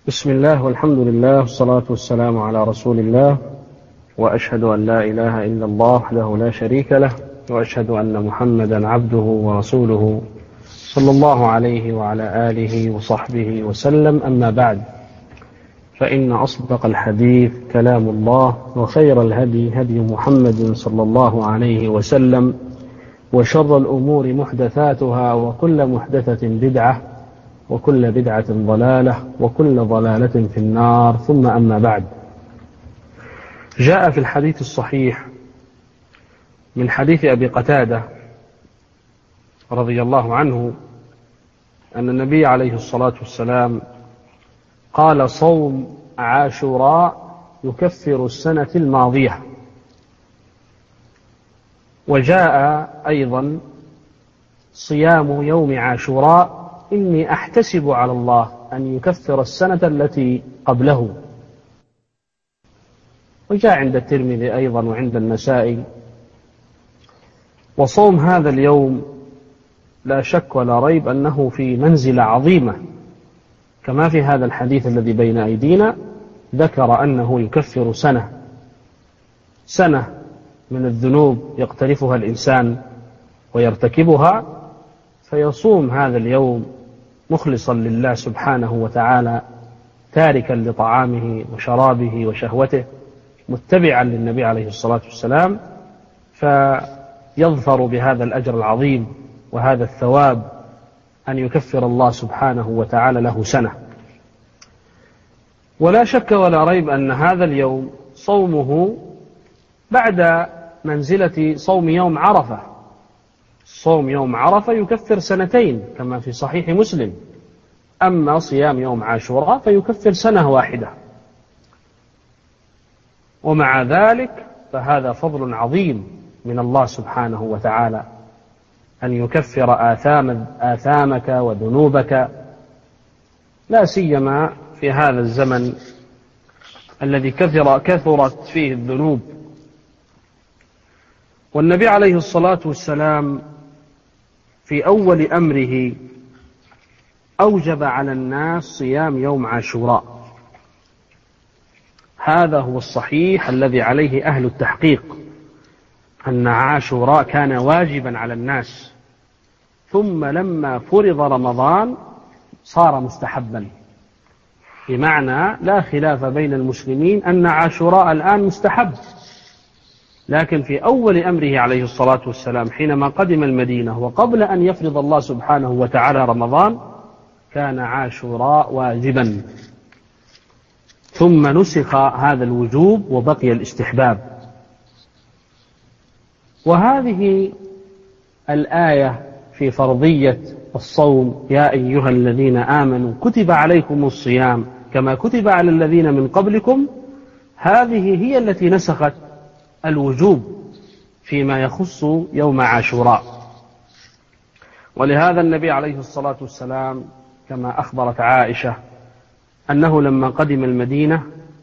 بسم الله والحمد لله والصلاة والسلام على رسول الله، وأشهد أن لا إله إلا الله وحده لا شريك له، وأشهد أن محمدا عبده ورسوله صلى الله عليه وعلى آله وصحبه وسلم. أما بعد، فإن أصدق الحديث كلام الله، وخير الهدي هدي محمد صلى الله عليه وسلم، وشر الأمور محدثاتها، وكل محدثة بدعة، وكل بدعة ضلالة، وكل ضلالة في النار. ثم أما بعد، جاء في الحديث الصحيح من حديث أبي قتادة رضي الله عنه أن النبي عليه الصلاة والسلام قال: صوم عاشوراء يكفر السنة الماضية. وجاء أيضا: صيام يوم عاشوراء إني أحتسب على الله أن يكفر السنة التي قبله. وجاء عند الترمذي أيضا وعند النسائي. وصوم هذا اليوم لا شك ولا ريب أنه في منزلة عظيمة، كما في هذا الحديث الذي بين أيدينا ذكر أنه يكفر سنة من الذنوب يقترفها الإنسان ويرتكبها، فيصوم هذا اليوم مخلصا لله سبحانه وتعالى، تاركا لطعامه وشرابه وشهوته، متبعا للنبي عليه الصلاة والسلام، فيظفر بهذا الأجر العظيم وهذا الثواب أن يكفر الله سبحانه وتعالى له سنة. ولا شك ولا ريب أن هذا اليوم صومه بعد منزلة صوم يوم عرفة. صوم يوم عرفة يكفر سنتين كما في صحيح مسلم، أما صيام يوم عاشوراء فيكفر سنة واحدة. ومع ذلك فهذا فضل عظيم من الله سبحانه وتعالى أن يكفر آثامك وذنوبك، لا سيما في هذا الزمن الذي كثرت فيه الذنوب. والنبي عليه الصلاة والسلام في أول أمره أوجب على الناس صيام يوم عاشوراء. هذا هو الصحيح الذي عليه أهل التحقيق، أن عاشوراء كان واجبا على الناس، ثم لما فرض رمضان صار مستحبا، بمعنى لا خلاف بين المسلمين أن عاشوراء الآن مستحب. لكن في أول أمره عليه الصلاة والسلام حينما قدم المدينة وقبل أن يفرض الله سبحانه وتعالى رمضان كان عاشوراء واجبا، ثم نسخ هذا الوجوب وبقي الاستحباب. وهذه الآية في فرضية الصوم: يا أيها الذين آمنوا كتب عليكم الصيام كما كتب على الذين من قبلكم، هذه هي التي نسخت الوجوب فيما يخص يوم عاشوراء. ولهذا النبي عليه الصلاة والسلام كما أخبرت عائشة أنه لما قدم المدينة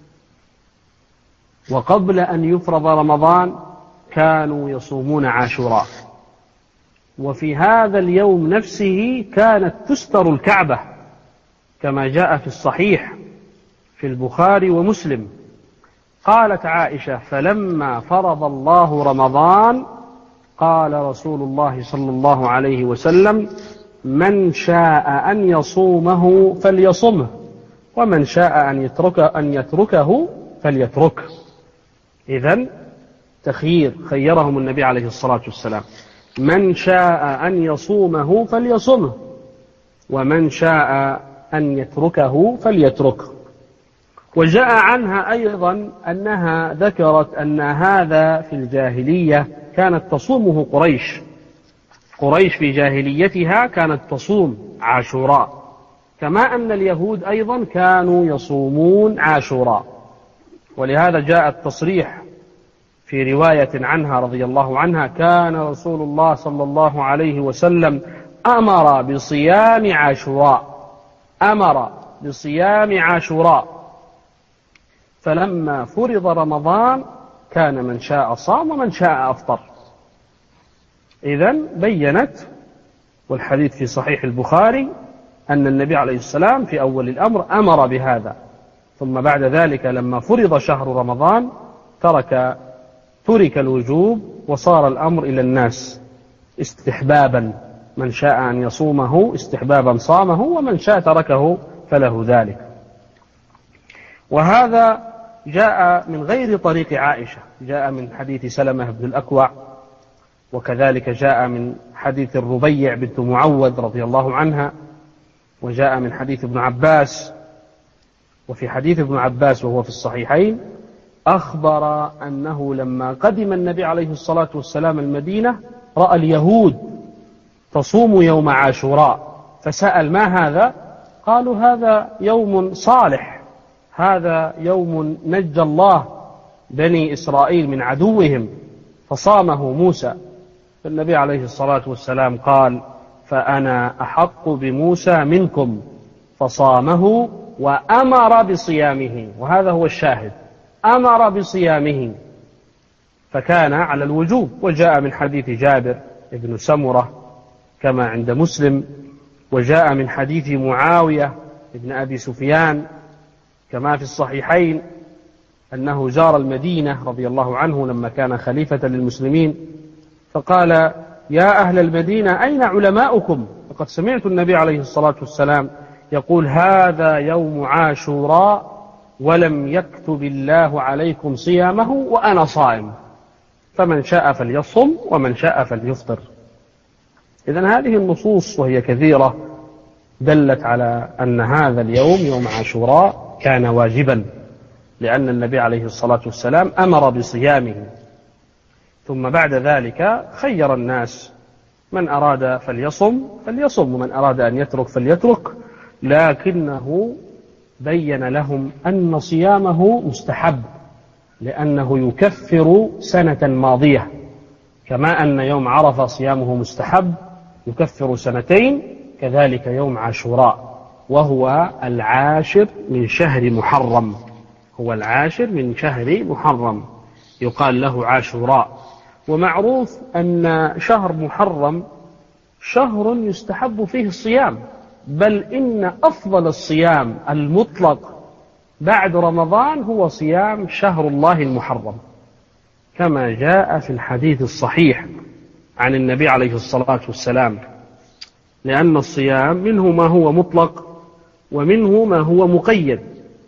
وقبل أن يفرض رمضان كانوا يصومون عاشوراء، وفي هذا اليوم نفسه كانت تستر الكعبة كما جاء في الصحيح في البخاري ومسلم. قالت عائشة: فلما فرض الله رمضان قال رسول الله صلى الله عليه وسلم: من شاء أن يصومه فليصمه، ومن شاء أن يتركه فليتركه. إذن تخيير، خيرهم النبي عليه الصلاة والسلام: من شاء أن يصومه فليصمه، ومن شاء أن يتركه فليتركه. وجاء عنها أيضا أنها ذكرت أن هذا في الجاهلية كانت تصومه قريش في جاهليتها كانت تصوم عاشوراء، كما أن اليهود أيضا كانوا يصومون عاشوراء. ولهذا جاء التصريح في رواية عنها رضي الله عنها: كان رسول الله صلى الله عليه وسلم أمر بصيام عاشوراء، فلما فرض رمضان كان من شاء صام ومن شاء أفطر. إذن بيّنت، والحديث في صحيح البخاري، أن النبي عليه السلام في أول الأمر أمر بهذا، ثم بعد ذلك لما فرض شهر رمضان ترك الوجوب وصار الأمر إلى الناس استحبابا، من شاء أن يصومه استحبابا صامه، ومن شاء تركه فله ذلك. وهذا جاء من غير طريق عائشة، جاء من حديث سلمة بن الأكوع، وكذلك جاء من حديث الربيع بنت معوذ رضي الله عنها، وجاء من حديث ابن عباس. وفي حديث ابن عباس وهو في الصحيحين أخبر أنه لما قدم النبي عليه الصلاة والسلام المدينة رأى اليهود تصوم يوم عاشوراء، فسأل: ما هذا؟ قالوا: هذا يوم صالح، هذا يوم نجى الله بني إسرائيل من عدوهم فصامه موسى. فالنبي عليه الصلاة والسلام قال: فأنا أحق بموسى منكم، فصامه وأمر بصيامه. وهذا هو الشاهد، أمر بصيامه، فكان على الوجوب. وجاء من حديث جابر بن سمرة كما عند مسلم، وجاء من حديث معاوية بن أبي سفيان كما في الصحيحين أنه زار المدينة رضي الله عنه لما كان خليفة للمسلمين، فقال: يا أهل المدينة أين علماؤكم؟ فقد سمعت النبي عليه الصلاة والسلام يقول: هذا يوم عاشوراء ولم يكتب الله عليكم صيامه وأنا صائم، فمن شاء فليصم ومن شاء فليفطر. إذن هذه النصوص وهي كثيرة دلت على أن هذا اليوم يوم عاشوراء كان واجبا، لأن النبي عليه الصلاة والسلام أمر بصيامه. ثم بعد ذلك خير الناس، من أراد فليصم فليصم، ومن أراد أن يترك فليترك، لكنه بين لهم أن صيامه مستحب، لأنه يكفر سنة ماضية، كما أن يوم عرفة صيامه مستحب يكفر سنتين، كذلك يوم عاشوراء، وهو العاشر من شهر محرم، هو العاشر من شهر محرم، يقال له عاشوراء. ومعروف أن شهر محرم شهر يستحب فيه الصيام، بل إن أفضل الصيام المطلق بعد رمضان هو صيام شهر الله المحرم، كما جاء في الحديث الصحيح عن النبي عليه الصلاة والسلام، لأن الصيام منه ما هو مطلق ومنه ما هو مقيد،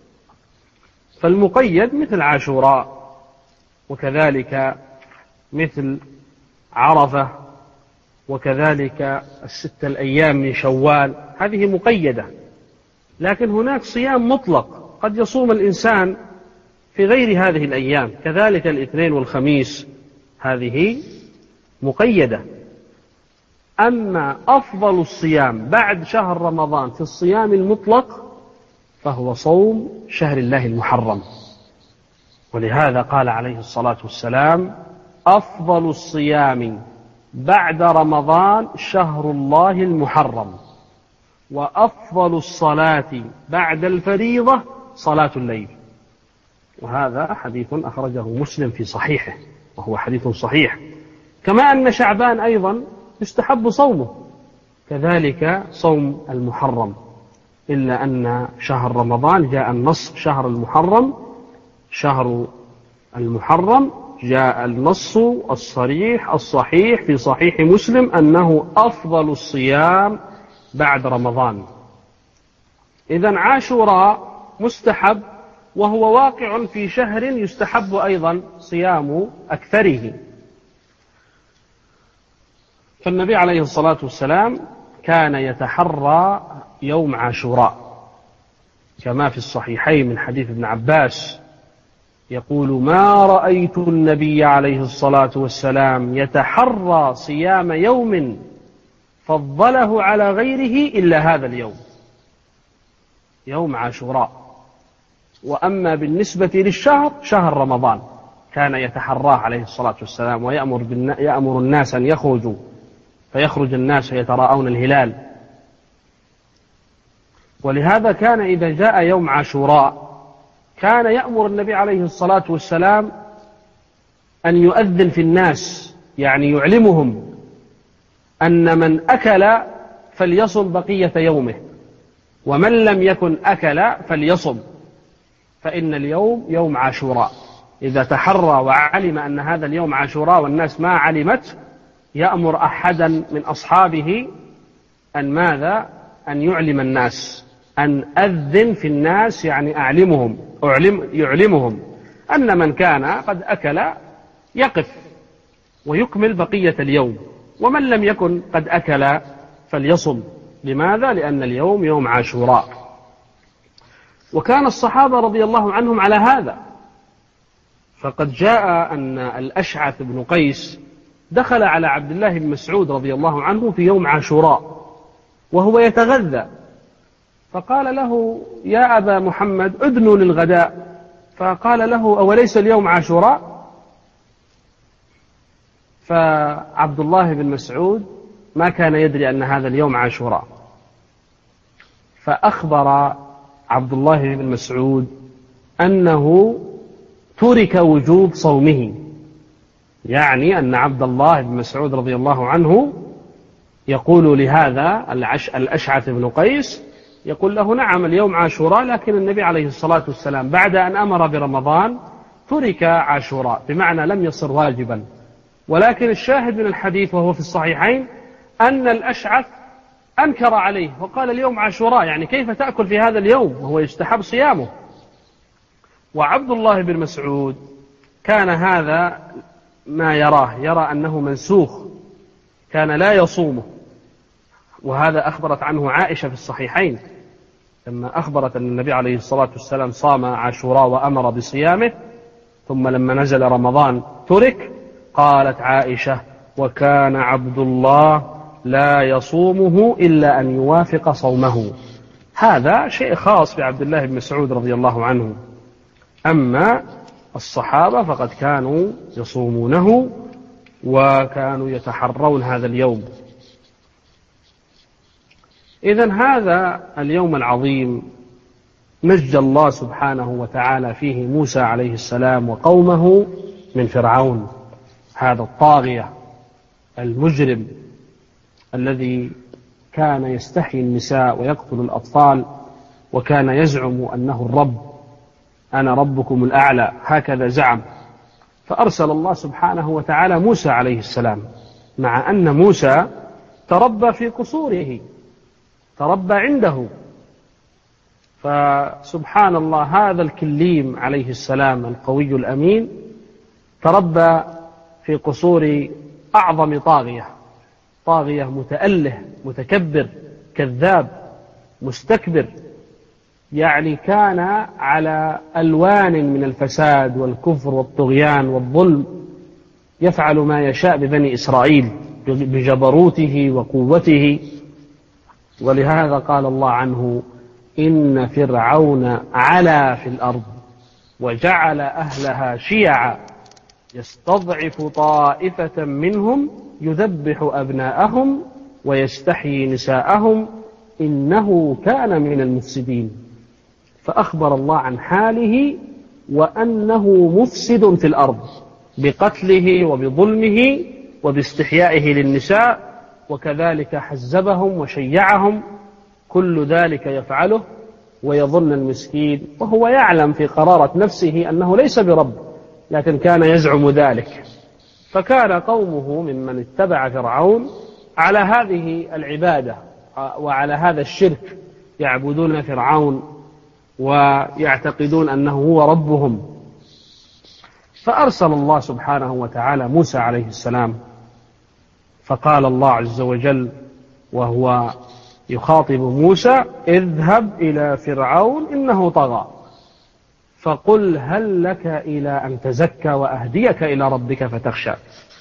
فالمقيد مثل عاشوراء، وكذلك مثل عرفة، وكذلك الستة الأيام من شوال، هذه مقيدة. لكن هناك صيام مطلق قد يصوم الإنسان في غير هذه الأيام، كذلك الاثنين والخميس، هذه مقيدة. أما أفضل الصيام بعد شهر رمضان في الصيام المطلق فهو صوم شهر الله المحرم، ولهذا قال عليه الصلاة والسلام: أفضل الصيام بعد رمضان شهر الله المحرم، وأفضل الصلاة بعد الفريضة صلاة الليل. وهذا حديث أخرجه مسلم في صحيحه، وهو حديث صحيح. كما أن شعبان أيضا يستحب صومه، كذلك صوم المحرم، إلا أن شهر رمضان جاء النص شهر المحرم جاء النص الصريح الصحيح في صحيح مسلم أنه أفضل الصيام بعد رمضان. إذن عاشوراء مستحب، وهو واقع في شهر يستحب أيضا صيام أكثره. فالنبي عليه الصلاة والسلام كان يتحرى يوم عاشوراء، كما في الصحيحين من حديث ابن عباس يقول: ما رأيت النبي عليه الصلاة والسلام يتحرى صيام يوم فضله على غيره إلا هذا اليوم، يوم عاشوراء. وأما بالنسبة للشهر، شهر رمضان كان يتحراه عليه الصلاة والسلام، ويأمر الناس أن يخرجوا، فيخرج الناس يتراءون الهلال. ولهذا كان إذا جاء يوم عاشوراء كان يأمر النبي عليه الصلاة والسلام أن يؤذن في الناس، يعني يعلمهم أن من أكل فليصم بقية يومه، ومن لم يكن أكل فليصم، فإن اليوم يوم عاشوراء. إذا تحرى وعلم أن هذا اليوم عاشوراء والناس ما علمت، يأمر أحدا من أصحابه أن ماذا؟ أن يعلم الناس، أن أذن في الناس، يعني يعلمهم أن من كان قد أكل يقف ويكمل بقية اليوم، ومن لم يكن قد أكل فليصم. لماذا؟ لأن اليوم يوم عاشوراء. وكان الصحابة رضي الله عنهم على هذا، فقد جاء أن الأشعث بن قيس دخل على عبد الله بن مسعود رضي الله عنه في يوم عاشوراء وهو يتغذى، فقال له: يا أبا محمد أدنوا للغداء. فقال له: أوليس اليوم عاشوراء؟ فعبد الله بن مسعود ما كان يدري أن هذا اليوم عاشوراء، فأخبر عبد الله بن مسعود أنه ترك وجوب صومه، يعني أن عبد الله بن مسعود رضي الله عنه يقول لهذا الأشعث بن قيس، يقول له: نعم اليوم عاشوراء، لكن النبي عليه الصلاة والسلام بعد أن أمر برمضان ترك عاشوراء، بمعنى لم يصر واجبا. ولكن الشاهد من الحديث وهو في الصحيحين أن الأشعث أنكر عليه وقال: اليوم عاشوراء، يعني كيف تأكل في هذا اليوم وهو يستحب صيامه؟ وعبد الله بن مسعود كان هذا ما يرى أنه منسوخ، كان لا يصومه. وهذا أخبرت عنه عائشة في الصحيحين لما أخبرت أن النبي عليه الصلاة والسلام صام عاشوراء وأمر بصيامه، ثم لما نزل رمضان ترك. قالت عائشة: وكان عبد الله لا يصومه إلا أن يوافق صومه. هذا شيء خاص بعبد الله بن مسعود رضي الله عنه، أما الصحابة فقد كانوا يصومونه وكانوا يتحرون هذا اليوم. إذن هذا اليوم العظيم نجى الله سبحانه وتعالى فيه موسى عليه السلام وقومه من فرعون، هذا الطاغية المجرم الذي كان يستحيي النساء ويقتل الأطفال، وكان يزعم أنه الرب، أنا ربكم الأعلى، هكذا زعم. فأرسل الله سبحانه وتعالى موسى عليه السلام، مع أن موسى تربى في قصوره، تربى عنده. فسبحان الله، هذا الكليم عليه السلام القوي الأمين تربى في قصور أعظم طاغية متأله متكبر كذاب مستكبر، يعني كان على ألوان من الفساد والكفر والطغيان والظلم، يفعل ما يشاء ببني إسرائيل بجبروته وقوته. ولهذا قال الله عنه: إن فرعون علا في الأرض وجعل أهلها شيعا يستضعف طائفة منهم يذبح أبناءهم ويستحيي نساءهم إنه كان من المفسدين. فأخبر الله عن حاله وأنه مفسد في الأرض بقتله وبظلمه وباستحيائه للنساء، وكذلك حزبهم وشيعهم، كل ذلك يفعله ويظن المسكين وهو يعلم في قرارة نفسه أنه ليس برب، لكن كان يزعم ذلك. فكان قومه ممن اتبع فرعون على هذه العبادة وعلى هذا الشرك، يعبدون فرعون ويعتقدون أنه هو ربهم. فأرسل الله سبحانه وتعالى موسى عليه السلام، فقال الله عز وجل وهو يخاطب موسى: اذهب إلى فرعون إنه طغى فقل هل لك إلى أن تزكى وأهديك إلى ربك فتخشى.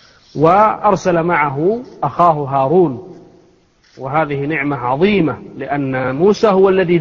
وأرسل معه أخاه هارون، وهذه نعمة عظيمة، لأن موسى هو الذي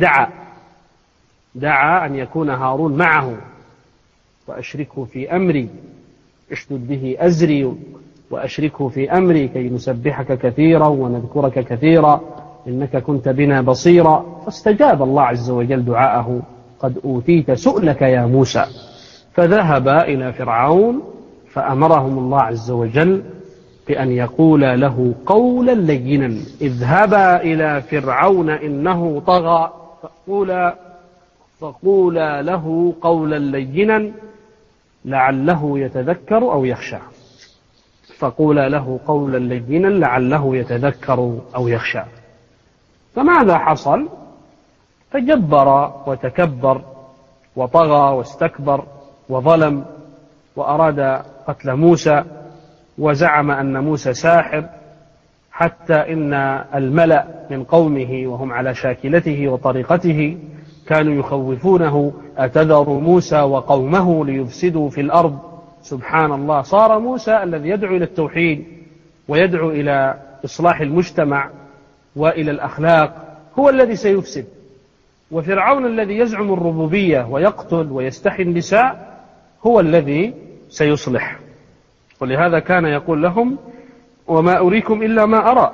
دعا أن يكون هارون معه. وأشركه في أمري اشدد به أزري وأشركه في أمري كي نسبحك كثيرا ونذكرك كثيرا إنك كنت بنا بصيرا. فاستجاب الله عز وجل دعاءه: قد أوتيت سؤلك يا موسى. فذهبا إلى فرعون فأمرهم الله عز وجل بأن يقول له قولا لينا: اذهبا إلى فرعون إنه طغى فقولا له قولا لينا لعله يتذكر أو يخشى. فقولا له قولا لينا لعله يتذكر أو يخشى. فماذا حصل؟ فجبر وتكبر وطغى واستكبر وظلم وأراد قتل موسى وزعم أن موسى ساحر، حتى إن الملأ من قومه وهم على شاكلته وطريقته كانوا يخوفونه: أتذر موسى وقومه ليفسدوا في الأرض. سبحان الله، صار موسى الذي يدعو إلى التوحيد ويدعو إلى إصلاح المجتمع وإلى الأخلاق هو الذي سيفسد، وفرعون الذي يزعم الربوبية ويقتل ويستحي النساء هو الذي سيصلح. ولهذا كان يقول لهم: وما أريكم إلا ما أرى.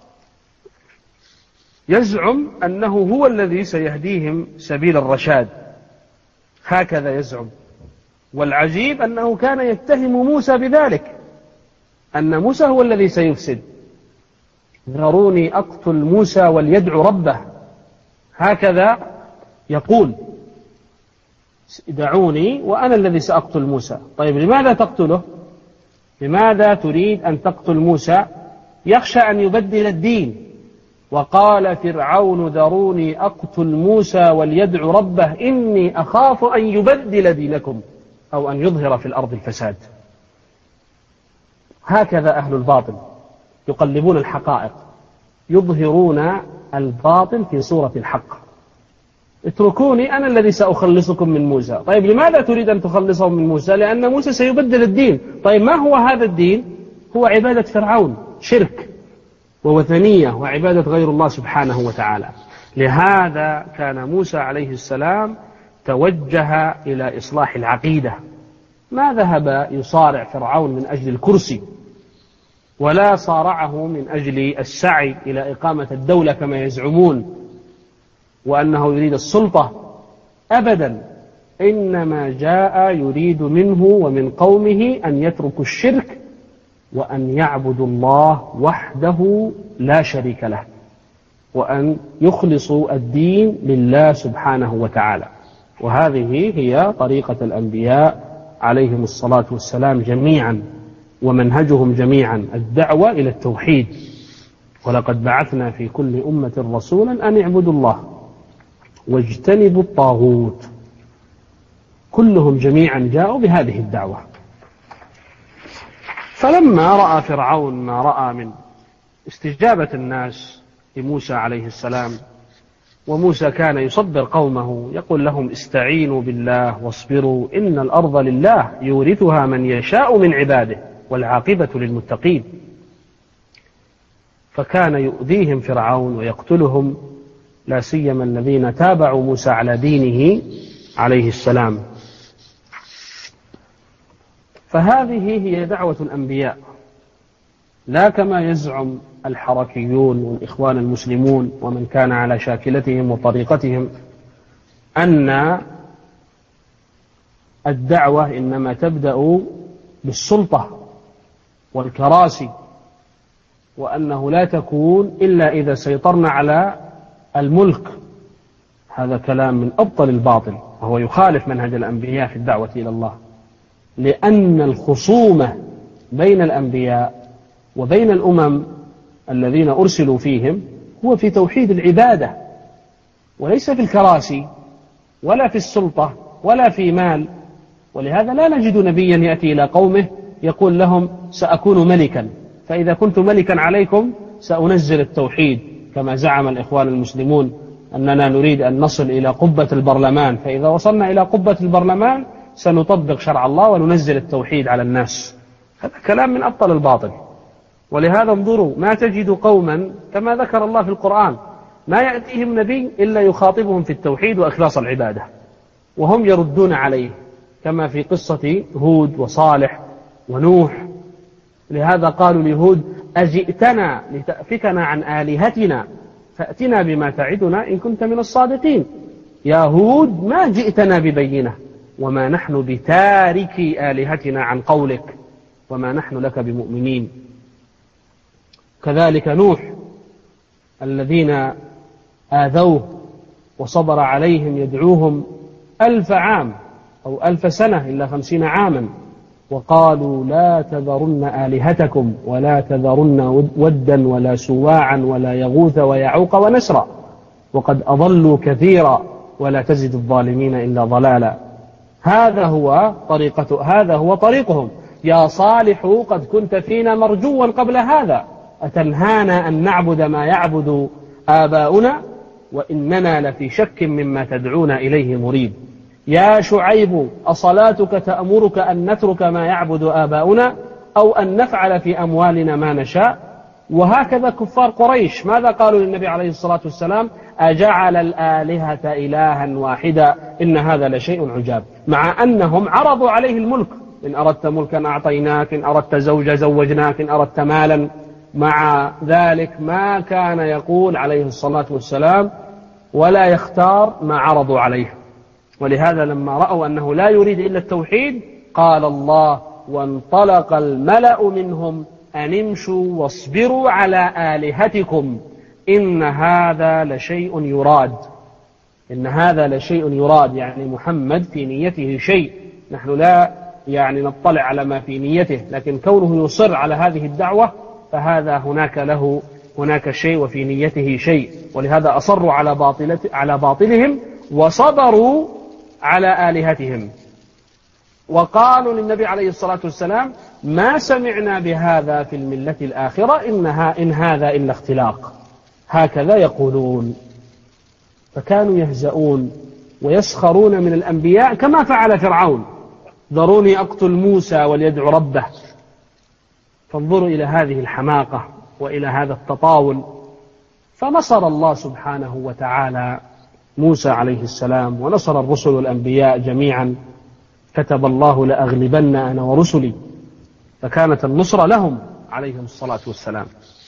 يزعم أنه هو الذي سيهديهم سبيل الرشاد، هكذا يزعم. والعجيب أنه كان يتهم موسى بذلك، أن موسى هو الذي سيفسد. ذروني أقتل موسى وليدعو ربه، هكذا يقول: دعوني وأنا الذي سأقتل موسى. طيب لماذا تقتله؟ لماذا تريد أن تقتل موسى؟ يخشى أن يبدل الدين. وقال فرعون: ذروني أقتل موسى وليدعو ربه إني أخاف أن يبدل دينكم أو أن يظهر في الأرض الفساد. هكذا أهل الباطل يقلبون الحقائق، يظهرون الباطل في صورة الحق. اتركوني أنا الذي سأخلصكم من موسى. طيب لماذا تريد أن تخلصهم من موسى؟ لأن موسى سيبدل الدين. طيب ما هو هذا الدين؟ هو عبادة فرعون، شرك ووثنية وعبادة غير الله سبحانه وتعالى. لهذا كان موسى عليه السلام توجه إلى إصلاح العقيدة، ما ذهب يصارع فرعون من أجل الكرسي، ولا صارعه من أجل السعي إلى إقامة الدولة كما يزعمون وأنه يريد السلطة، أبدا. إنما جاء يريد منه ومن قومه أن يتركوا الشرك وأن يعبدوا الله وحده لا شريك له، وأن يخلصوا الدين لله سبحانه وتعالى. وهذه هي طريقة الأنبياء عليهم الصلاة والسلام جميعا، ومنهجهم جميعا الدعوة إلى التوحيد. ولقد بعثنا في كل أمة رسولا أن اعبدوا الله واجتنبوا الطاغوت. كلهم جميعا جاءوا بهذه الدعوة. فلما رأى فرعون ما رأى من استجابة الناس لموسى عليه السلام، وموسى كان يصبر قومه يقول لهم: استعينوا بالله واصبروا إن الأرض لله يورثها من يشاء من عباده والعاقبة للمتقين. فكان يؤذيهم فرعون ويقتلهم، لا سيما الذين تابعوا موسى على دينه عليه السلام. فهذه هي دعوة الأنبياء، لا كما يزعم الحركيون والإخوان المسلمون ومن كان على شاكلتهم وطريقتهم أن الدعوة إنما تبدأ بالسلطة والكراسي، وأنه لا تكون إلا إذا سيطرنا على الملك. هذا كلام من أبطل الباطل، وهو يخالف منهج الأنبياء في الدعوة إلى الله، لأن الخصومة بين الأنبياء وبين الأمم الذين أرسلوا فيهم هو في توحيد العبادة، وليس في الكراسي ولا في السلطة ولا في مال. ولهذا لا نجد نبيا يأتي إلى قومه يقول لهم: سأكون ملكا، فإذا كنت ملكا عليكم سأنزل التوحيد، كما زعم الإخوان المسلمون أننا نريد أن نصل إلى قبة البرلمان، فإذا وصلنا إلى قبة البرلمان سنطبق شرع الله وننزل التوحيد على الناس. هذا كلام من أبطل الباطل. ولهذا انظروا، ما تجد قوما كما ذكر الله في القرآن ما يأتيهم نبي إلا يخاطبهم في التوحيد وإخلاص العبادة، وهم يردون عليه، كما في قصة هود وصالح ونوح. لهذا قالوا لهود: أجئتنا لتأفكنا عن آلهتنا فأتنا بما تعدنا إن كنت من الصادقين. يا هود، ما جئتنا ببينة وما نحن بتاركي آلهتنا عن قولك وما نحن لك بمؤمنين. كذلك نوح الذين آذوه وصبر عليهم يدعوهم 1000 عام أو 1000 سنة إلا 50 عاما، وقالوا لا تذرن آلهتكم ولا تذرن ودا ولا سواعا ولا يغوث ويعوق ونسرا وقد أضلوا كثيرا ولا تزد الظالمين إلا ضلالا. هذا هو طريقهم. يا صالح قد كنت فينا مرجوا قبل هذا، أتنهانا أن نعبد ما يعبد آباؤنا وإننا لفي شك مما تدعون إليه مريب. يا شعيب أصلاتك تأمرك أن نترك ما يعبد آباؤنا أو أن نفعل في أموالنا ما نشاء؟ وهكذا كفار قريش ماذا قالوا للنبي عليه الصلاة والسلام؟ أجعل الآلهة إلها واحدا إن هذا لشيء عجاب، مع أنهم عرضوا عليه الملك. إن أردت ملكا أعطيناك، إن أردت زوجا زوجناك، إن أردت مالا. مع ذلك ما كان يقول عليه الصلاة والسلام ولا يختار ما عرضوا عليه. ولهذا لما رأوا أنه لا يريد إلا التوحيد قال الله: وانطلق الملأ منهم أن امشوا واصبروا على آلهتكم إن هذا لشيء يراد. إن هذا لشيء يراد، يعني محمد في نيته شيء، نحن لا نطلع على ما في نيته، لكن كونه يصر على هذه الدعوة فهذا هناك شيء وفي نيته شيء. ولهذا أصروا على باطلهم وصبروا على آلهتهم، وقالوا للنبي عليه الصلاة والسلام: ما سمعنا بهذا في الملة الآخرة إن هذا إلا اختلاق. هكذا يقولون. فكانوا يهزؤون ويسخرون من الأنبياء كما فعل فرعون: ذروني أقتل موسى وليدعو ربه. فانظروا إلى هذه الحماقة وإلى هذا التطاول. فنصر الله سبحانه وتعالى موسى عليه السلام، ونصر الرسل والأنبياء جميعا. كتب الله: لأغلبن أنا ورسلي. فكانت النصرة لهم عليهم الصلاة والسلام.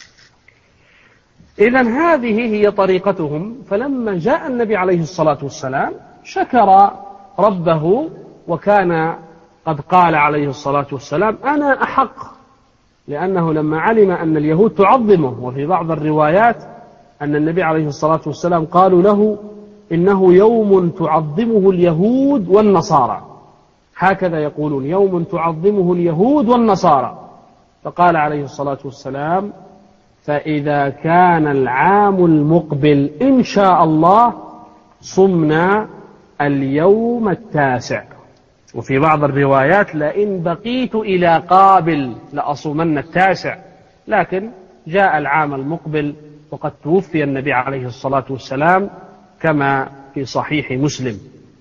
إذن هذه هي طريقتهم. فلما جاء النبي عليه الصلاة والسلام شكر ربه، وكان قد قال عليه الصلاة والسلام: أنا أحق، لأنه لما علم أن اليهود تعظمه. وفي بعض الروايات أن النبي عليه الصلاة والسلام قالوا له: إنه يوم تعظمه اليهود والنصارى. هكذا يقولون: يوم تعظمه اليهود والنصارى. فقال عليه الصلاة والسلام: فإذا كان العام المقبل إن شاء الله صمنا اليوم 9. وفي بعض الروايات: لئن بقيت إلى قابل لأصومن 9. لكن جاء العام المقبل وقد توفي النبي عليه الصلاة والسلام كما في صحيح مسلم.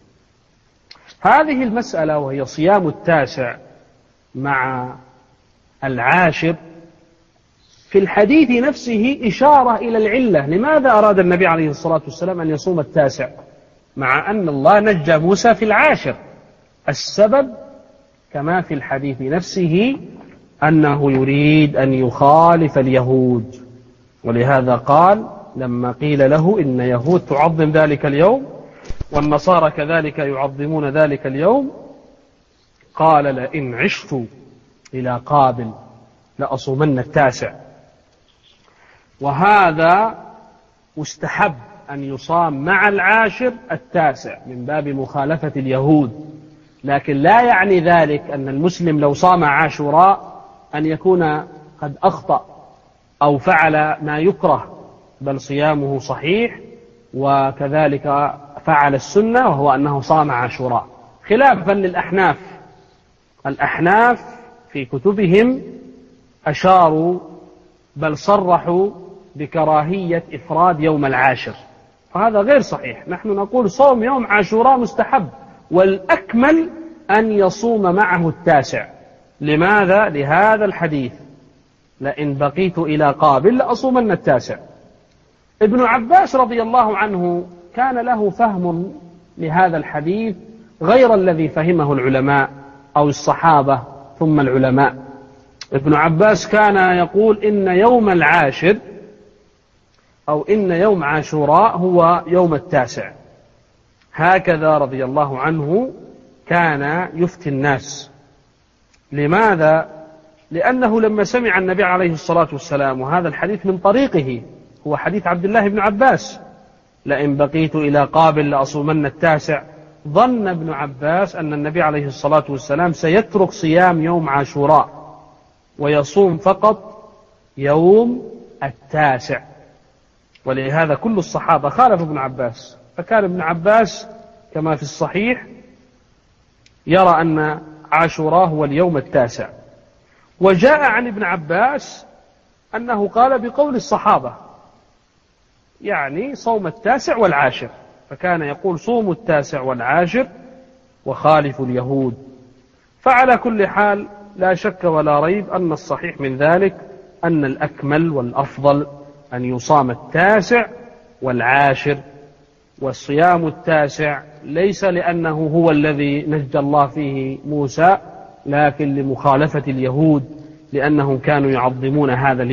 هذه المسألة وهي صيام 9 مع 10 في الحديث نفسه إشارة إلى العلة. لماذا أراد النبي عليه الصلاة والسلام أن يصوم 9 مع أن الله نجى موسى في 10؟ السبب كما في الحديث نفسه أنه يريد أن يخالف اليهود. ولهذا قال لما قيل له: إن يهود تعظم ذلك اليوم والنصارى كذلك يعظمون ذلك اليوم، قال: لئن عشت إلى قابل لأصومن 9. وهذا مستحب أن يصام مع 10 9 من باب مخالفة اليهود، لكن لا يعني ذلك أن المسلم لو صام عاشوراء أن يكون قد أخطأ أو فعل ما يكره، بل صيامه صحيح. وكذلك فعل السنة وهو أنه صام عاشوراء، خلافا للأحناف. الأحناف في كتبهم أشاروا بل صرحوا بكراهية إفراد يوم 10، فهذا غير صحيح. نحن نقول صوم يوم عاشوراء مستحب، والأكمل أن يصوم معه 9. لماذا؟ لهذا الحديث: لئن بقيت إلى قابل لأصومن 9. ابن عباس رضي الله عنه كان له فهم لهذا الحديث غير الذي فهمه العلماء أو الصحابة ثم العلماء. ابن عباس كان يقول إن يوم 10 أو إن يوم عاشوراء هو يوم 9. هكذا رضي الله عنه كان يفتي الناس. لماذا؟ لأنه لما سمع النبي عليه الصلاة والسلام، وهذا الحديث من طريقه هو حديث عبد الله بن عباس، لئن بقيت إلى قابل لأصومن التاسع. ظن ابن عباس أن النبي عليه الصلاة والسلام سيترك صيام يوم عاشوراء ويصوم فقط يوم التاسع، ولهذا كل الصحابة خالف ابن عباس، فكان ابن عباس كما في الصحيح يرى أن عاشوراء هو اليوم التاسع. وجاء عن ابن عباس أنه قال بقول الصحابة، يعني صوم التاسع والعاشر، فكان يقول صوموا التاسع والعاشر وخالفوا اليهود. فعلى كل حال لا شك ولا ريب أن الصحيح من ذلك أن الأكمل والأفضل أن يصام التاسع والعاشر. والصيام التاسع ليس لأنه هو الذي نجى الله فيه موسى، لكن لمخالفة اليهود، لأنهم كانوا يعظمون هذا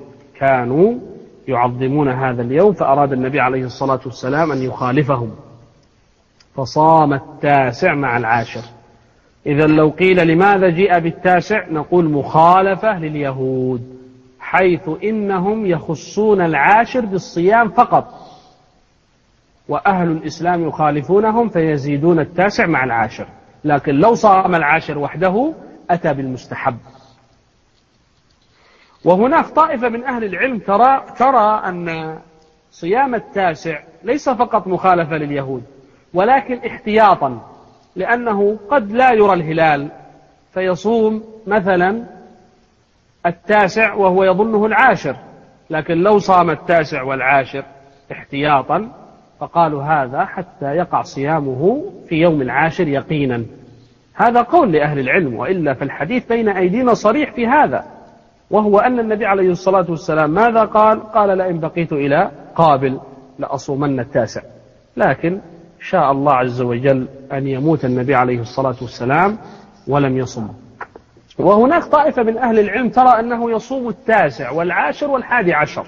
اليوم، فأراد النبي عليه الصلاة والسلام أن يخالفهم، فصام التاسع مع العاشر. إذا لو قيل لماذا جاء بالتاسع، نقول مخالفة لليهود، حيث إنهم يخصون العاشر بالصيام فقط، وأهل الإسلام يخالفونهم فيزيدون التاسع مع العاشر، لكن لو صام العاشر وحده أتى بالمستحب. وهناك طائفة من أهل العلم ترى أن صيام التاسع ليس فقط مخالفة لليهود، ولكن احتياطا، لأنه قد لا يرى الهلال فيصوم مثلا التاسع وهو يظنه العاشر، لكن لو صام التاسع والعاشر احتياطا فقالوا هذا حتى يقع صيامه في يوم العاشر يقينا. هذا قول لأهل العلم، وإلا فالحديث بين أيدينا صريح في هذا، وهو أن النبي عليه الصلاة والسلام ماذا قال لئن بقيت إلى قابل لأصومن التاسع، لكن شاء الله عز وجل أن يموت النبي عليه الصلاة والسلام ولم يصم. وهناك طائفة من أهل العلم ترى أنه يصوم التاسع والعاشر والحادي عشر،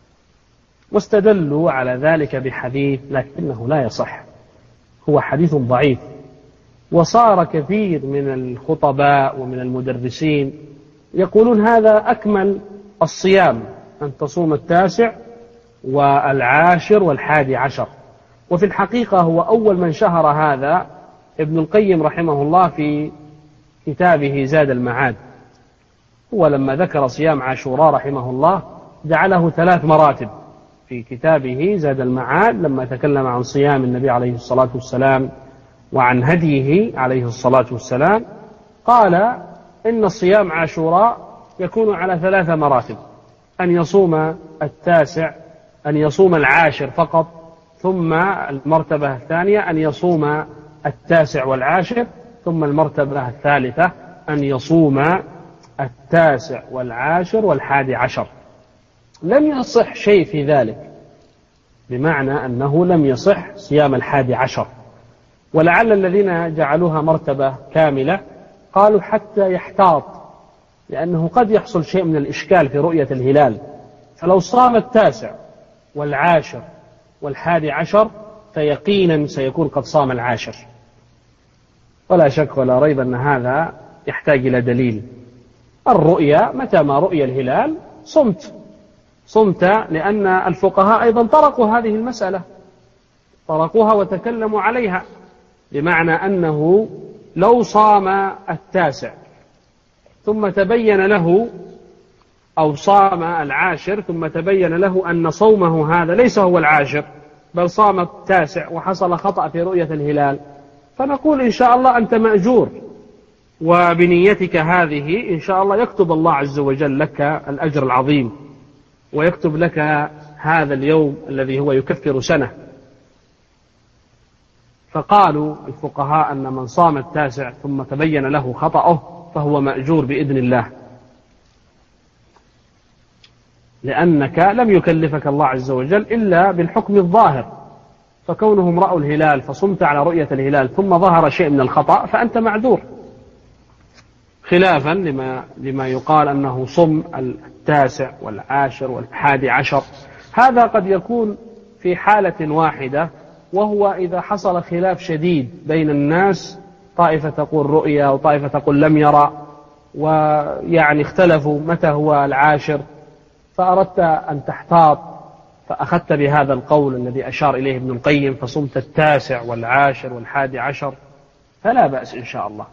واستدلوا على ذلك بحديث لكنه لا يصح، هو حديث ضعيف. وصار كثير من الخطباء ومن المدرسين يقولون هذا أكمل الصيام، أن تصوم التاسع والعاشر والحادي عشر. وفي الحقيقة هو أول من شهر هذا ابن القيم رحمه الله في كتابه زاد المعاد. هو لما ذكر صيام عاشوراء رحمه الله جعله 3 مراتب في كتابه زاد المعاد، لما تكلم عن صيام النبي عليه الصلاة والسلام وعن هديه عليه الصلاة والسلام، قال إن صيام عاشوراء يكون على 3 مراتب: أن يصوم التاسع، أن يصوم العاشر فقط، ثم المرتبة الثانية أن يصوم التاسع والعاشر، ثم المرتبة الثالثة أن يصوم التاسع والعاشر والحادي عشر. لم يصح شيء في ذلك، بمعنى أنه لم يصح صيام الحادي عشر. ولعل الذين جعلوها مرتبة كاملة قالوا حتى يحتاط، لأنه قد يحصل شيء من الإشكال في رؤية الهلال، فلو صام التاسع والعاشر والحادي عشر فيقينا سيكون قد صام العاشر. ولا شك ولا ريب أن هذا يحتاج إلى دليل. الرؤيا متى ما رؤي الهلال صمت، لأن الفقهاء أيضا طرقوا هذه المسألة، طرقوها وتكلموا عليها، بمعنى أنه لو صام التاسع ثم تبين له، أو صام العاشر ثم تبين له أن صومه هذا ليس هو العاشر بل صام التاسع وحصل خطأ في رؤية الهلال، فنقول إن شاء الله أنت مأجور، وبنيتك هذه إن شاء الله يكتب الله عز وجل لك الأجر العظيم، ويكتب لك هذا اليوم الذي هو يكفر سنة. فقالوا الفقهاء أن من صام التاسع ثم تبين له خطأه فهو مأجور بإذن الله، لأنك لم يكلفك الله عز وجل إلا بالحكم الظاهر، فكونهم رأوا الهلال فصمت على رؤية الهلال ثم ظهر شيء من الخطأ فأنت معذور، خلافا لما يقال أنه صم التاسع والعاشر والحادي عشر. هذا قد يكون في حالة واحدة، وهو إذا حصل خلاف شديد بين الناس، طائفة تقول رؤيا وطائفة تقول لم يرى، ويعني اختلفوا متى هو العاشر، فأردت أن تحتاط فأخذت بهذا القول الذي أشار إليه ابن القيم فصمت 9 و10 و11 فلا بأس إن شاء الله.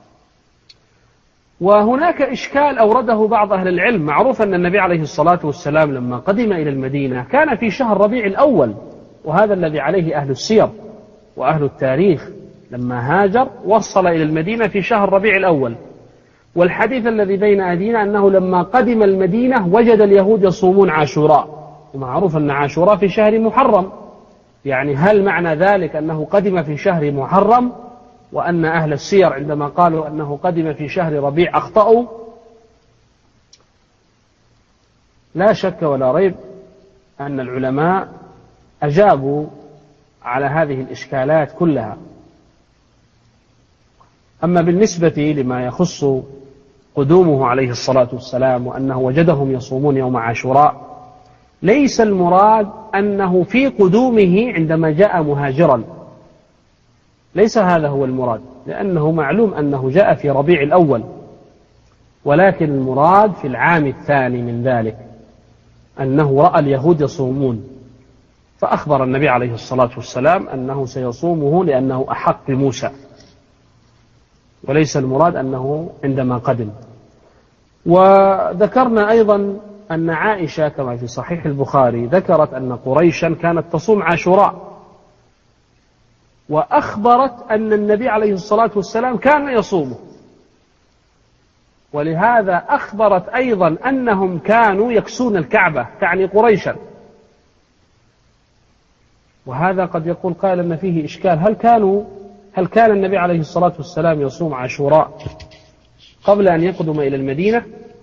وهناك إشكال أورده بعض أهل العلم. معروف أن النبي عليه الصلاة والسلام لما قدم إلى المدينة كان في شهر ربيع الأول، وهذا الذي عليه أهل السير وأهل التاريخ. لما هاجر وصل إلى المدينة في شهر ربيع الأول، والحديث الذي بين أيدينا أنه لما قدم المدينة وجد اليهود يصومون عاشوراء، ومعروف أن عاشوراء في شهر محرم. يعني هل معنى ذلك أنه قدم في شهر محرم، وأن أهل السير عندما قالوا أنه قدم في شهر ربيع أخطأوا؟ لا شك ولا ريب أن العلماء أجابوا على هذه الإشكالات كلها. أما بالنسبة لما يخص قدومه عليه الصلاة والسلام وأنه وجدهم يصومون يوم عاشوراء، ليس المراد أنه في قدومه عندما جاء مهاجرا، ليس هذا هو المراد، لأنه معلوم أنه جاء في ربيع الأول، ولكن المراد في العام الثاني من ذلك أنه رأى اليهود يصومون، فأخبر النبي عليه الصلاة والسلام أنه سيصومه لأنه أحق بموسى، وليس المراد أنه عندما قدم. وذكرنا أيضا أن عائشة كما في صحيح البخاري ذكرت أن قريشا كانت تصوم عاشوراء، وأخبرت أن النبي عليه الصلاة والسلام كان يصومه، ولهذا أخبرت أيضا أنهم كانوا يكسون الكعبة، تعني قريشا. وهذا قد يقول قائل أن فيه إشكال، هل كان النبي عليه الصلاة والسلام يصوم عاشوراء قبل أن يقدم إلى المدينة؟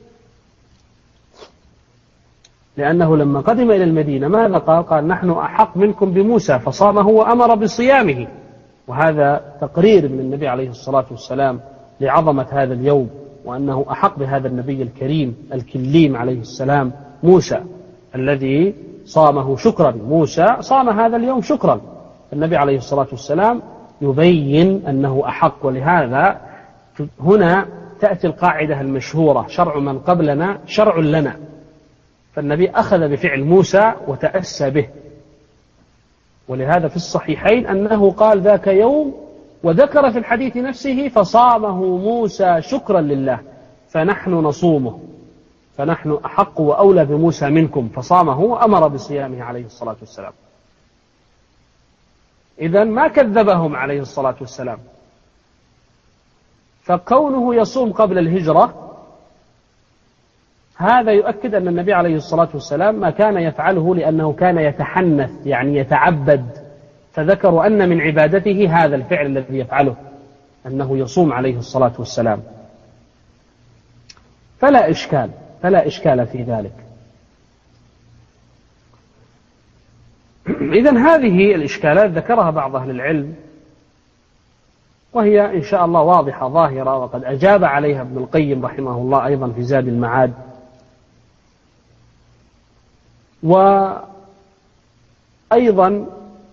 لأنه لما قدم إلى المدينة ماذا قال؟ قال نحن أحق منكم بموسى، فصامه وأمر بصيامه. وهذا تقرير من النبي عليه الصلاة والسلام لعظمة هذا اليوم، وأنه أحق بهذا النبي الكريم الكليم عليه السلام موسى الذي صامه شكرا. موسى صام هذا اليوم شكرا، النبي عليه الصلاة والسلام يبين أنه أحق. ولهذا هنا تأتي القاعدة المشهورة: شرع من قبلنا شرع لنا. فالنبي أخذ بفعل موسى وتأسى به، ولهذا في الصحيحين أنه قال ذاك يوم، وذكر في الحديث نفسه: فصامه موسى شكرا لله فنحن نصومه، فنحن أحق وأولى بموسى منكم، فصامه وأمر بصيامه عليه الصلاة والسلام. إذن ما كذبهم عليه الصلاة والسلام. فكونه يصوم قبل الهجرة هذا يؤكد أن النبي عليه الصلاة والسلام ما كان يفعله لأنه كان يتحنث، يعني يتعبد، فذكروا أن من عبادته هذا الفعل الذي يفعله، أنه يصوم عليه الصلاة والسلام. فلا إشكال في ذلك. إذن هذه الإشكالات ذكرها بعض أهل العلم، وهي إن شاء الله واضحة ظاهرة، وقد أجاب عليها ابن القيم رحمه الله أيضا في زاد المعاد. وأيضا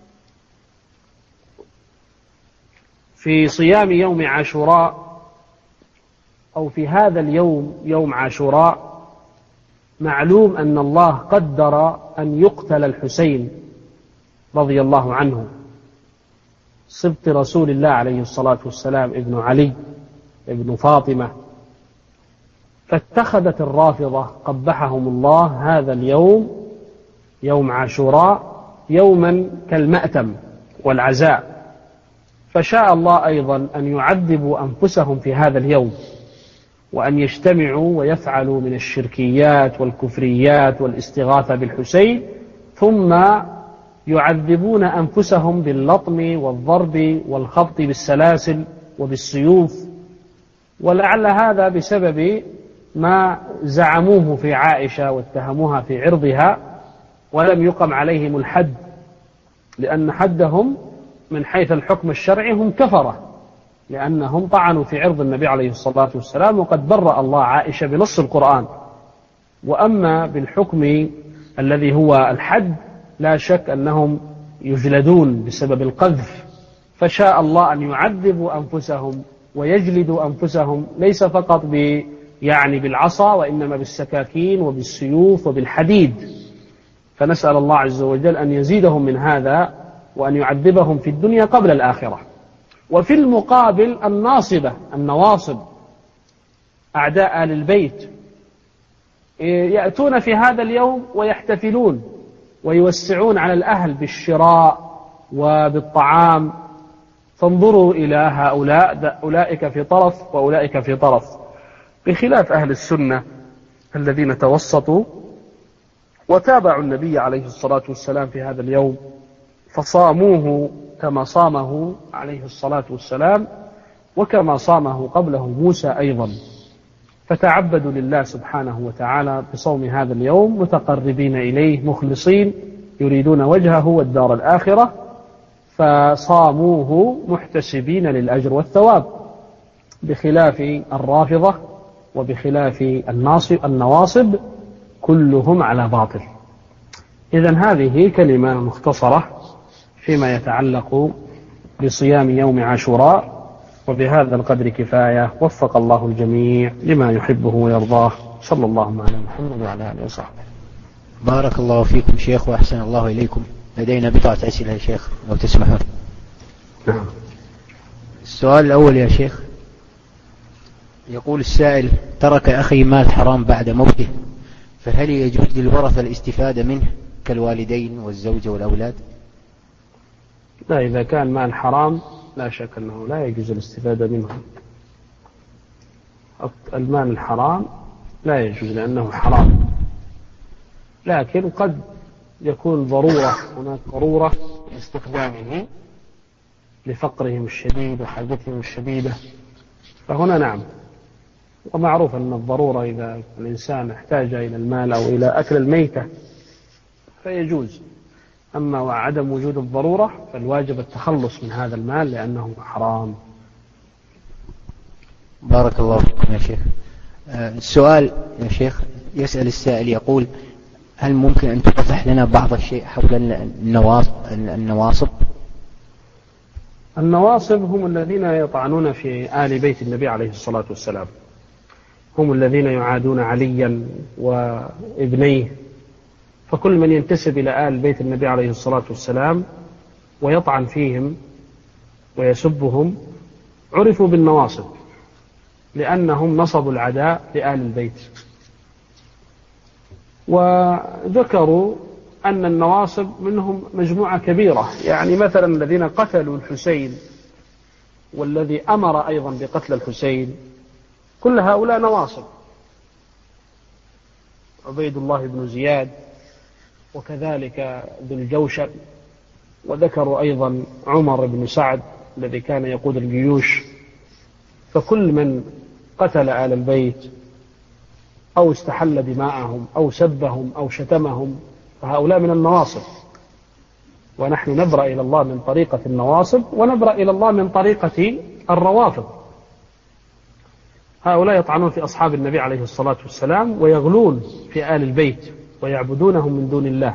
في صيام يوم عاشوراء، أو في هذا اليوم يوم عاشوراء، معلوم أن الله قدر أن يقتل الحسين رضي الله عنه سبط رسول الله عليه الصلاة والسلام، ابن علي ابن فاطمة. فاتخذت الرافضة قبحهم الله هذا اليوم يوم عاشوراء يوما كالمأتم والعزاء، فشاء الله أيضا أن يعذبوا أنفسهم في هذا اليوم، وأن يجتمعوا ويفعلوا من الشركيات والكفريات والاستغاثة بالحسين، ثم يعذبون أنفسهم باللطم والضرب والخبط بالسلاسل وبالسيوف. ولعل هذا بسبب ما زعموه في عائشة واتهموها في عرضها، ولم يقم عليهم الحد، لأن حدهم من حيث الحكم الشرعي هم كفرة، لأنهم طعنوا في عرض النبي عليه الصلاة والسلام، وقد برأ الله عائشة بنص القرآن. وأما بالحكم الذي هو الحد لا شك أنهم يجلدون بسبب القذف، فشاء الله أن يعذبوا أنفسهم ويجلدوا أنفسهم، ليس فقط بالعصا، وإنما بالسكاكين وبالسيوف وبالحديد. فنسأل الله عز وجل أن يزيدهم من هذا وأن يعذبهم في الدنيا قبل الآخرة. وفي المقابل النواصب أعداء آل البيت يأتون في هذا اليوم ويحتفلون ويوسعون على الأهل بالشراء وبالطعام. فانظروا إلى هؤلاء، أولئك في طرف وأولئك في طرف، بخلاف أهل السنة الذين توسطوا وتابعوا النبي عليه الصلاة والسلام في هذا اليوم، فصاموه كما صامه عليه الصلاة والسلام، وكما صامه قبله موسى أيضا. فتعبدوا لله سبحانه وتعالى بصوم هذا اليوم متقربين إليه مخلصين يريدون وجهه والدار الآخرة، فصاموه محتسبين للأجر والثواب، بخلاف الرافضة وبخلاف النواصب كلهم على باطل. إذن هذه كلمة مختصرة فيما يتعلق بصيام يوم عاشوراء، وبهذا القدر كفاية. وفق الله الجميع لما يحبه ويرضاه، صلى الله على محمد وعلى آله وصحبه. بارك الله فيكم شيخ وأحسن الله إليكم. لدينا بضعة أسئلة يا شيخ لو تسمحون. نعم. السؤال الأول يا شيخ، يقول السائل: ترك أخي مال حرام بعد موته، فهل يجوز للورثة الاستفادة منه كالوالدين والزوجة والأولاد؟ لا، إذا كان مال حرام لا شك أنه لا يجوز الاستفادة منه. المال الحرام لا يجوز لأنه حرام، لكن قد يكون ضرورة، هناك ضرورة لاستخدامه لفقرهم الشديد وحاجتهم الشديدة، فهنا نعم. ومعروف أن الضرورة إذا الإنسان احتاج إلى المال أو إلى أكل الميتة فيجوز، أما عدم وجود الضرورة فالواجب التخلص من هذا المال لأنه حرام. بارك الله فيكم يا شيخ. السؤال يا شيخ، يسأل السائل يقول: هل ممكن أن توضح لنا بعض الشيء حول النواصب؟ النواصب هم الذين يطعنون في آل بيت النبي عليه الصلاة والسلام، هم الذين يعادون عليا وابنيه، فكل من ينتسب إلى آل بيت النبي عليه الصلاة والسلام ويطعن فيهم ويسبهم عرفوا بالنواصب، لأنهم نصبوا العداء لآل البيت. وذكروا أن النواصب منهم مجموعة كبيرة، يعني مثلا الذين قتلوا الحسين والذي أمر أيضا بقتل الحسين، كل هؤلاء نواصب. عبيد الله بن زياد وكذلك ذو الجوشن، وذكروا أيضا عمر بن سعد الذي كان يقود الجيوش. فكل من قتل آل البيت أو استحل دماءهم أو سبهم أو شتمهم فهؤلاء من النواصب، ونحن نبرأ إلى الله من طريقة النواصب ونبرأ إلى الله من طريقة الروافض. هؤلاء يطعنون في أصحاب النبي عليه الصلاة والسلام ويغلون في آل البيت ويعبدونهم من دون الله،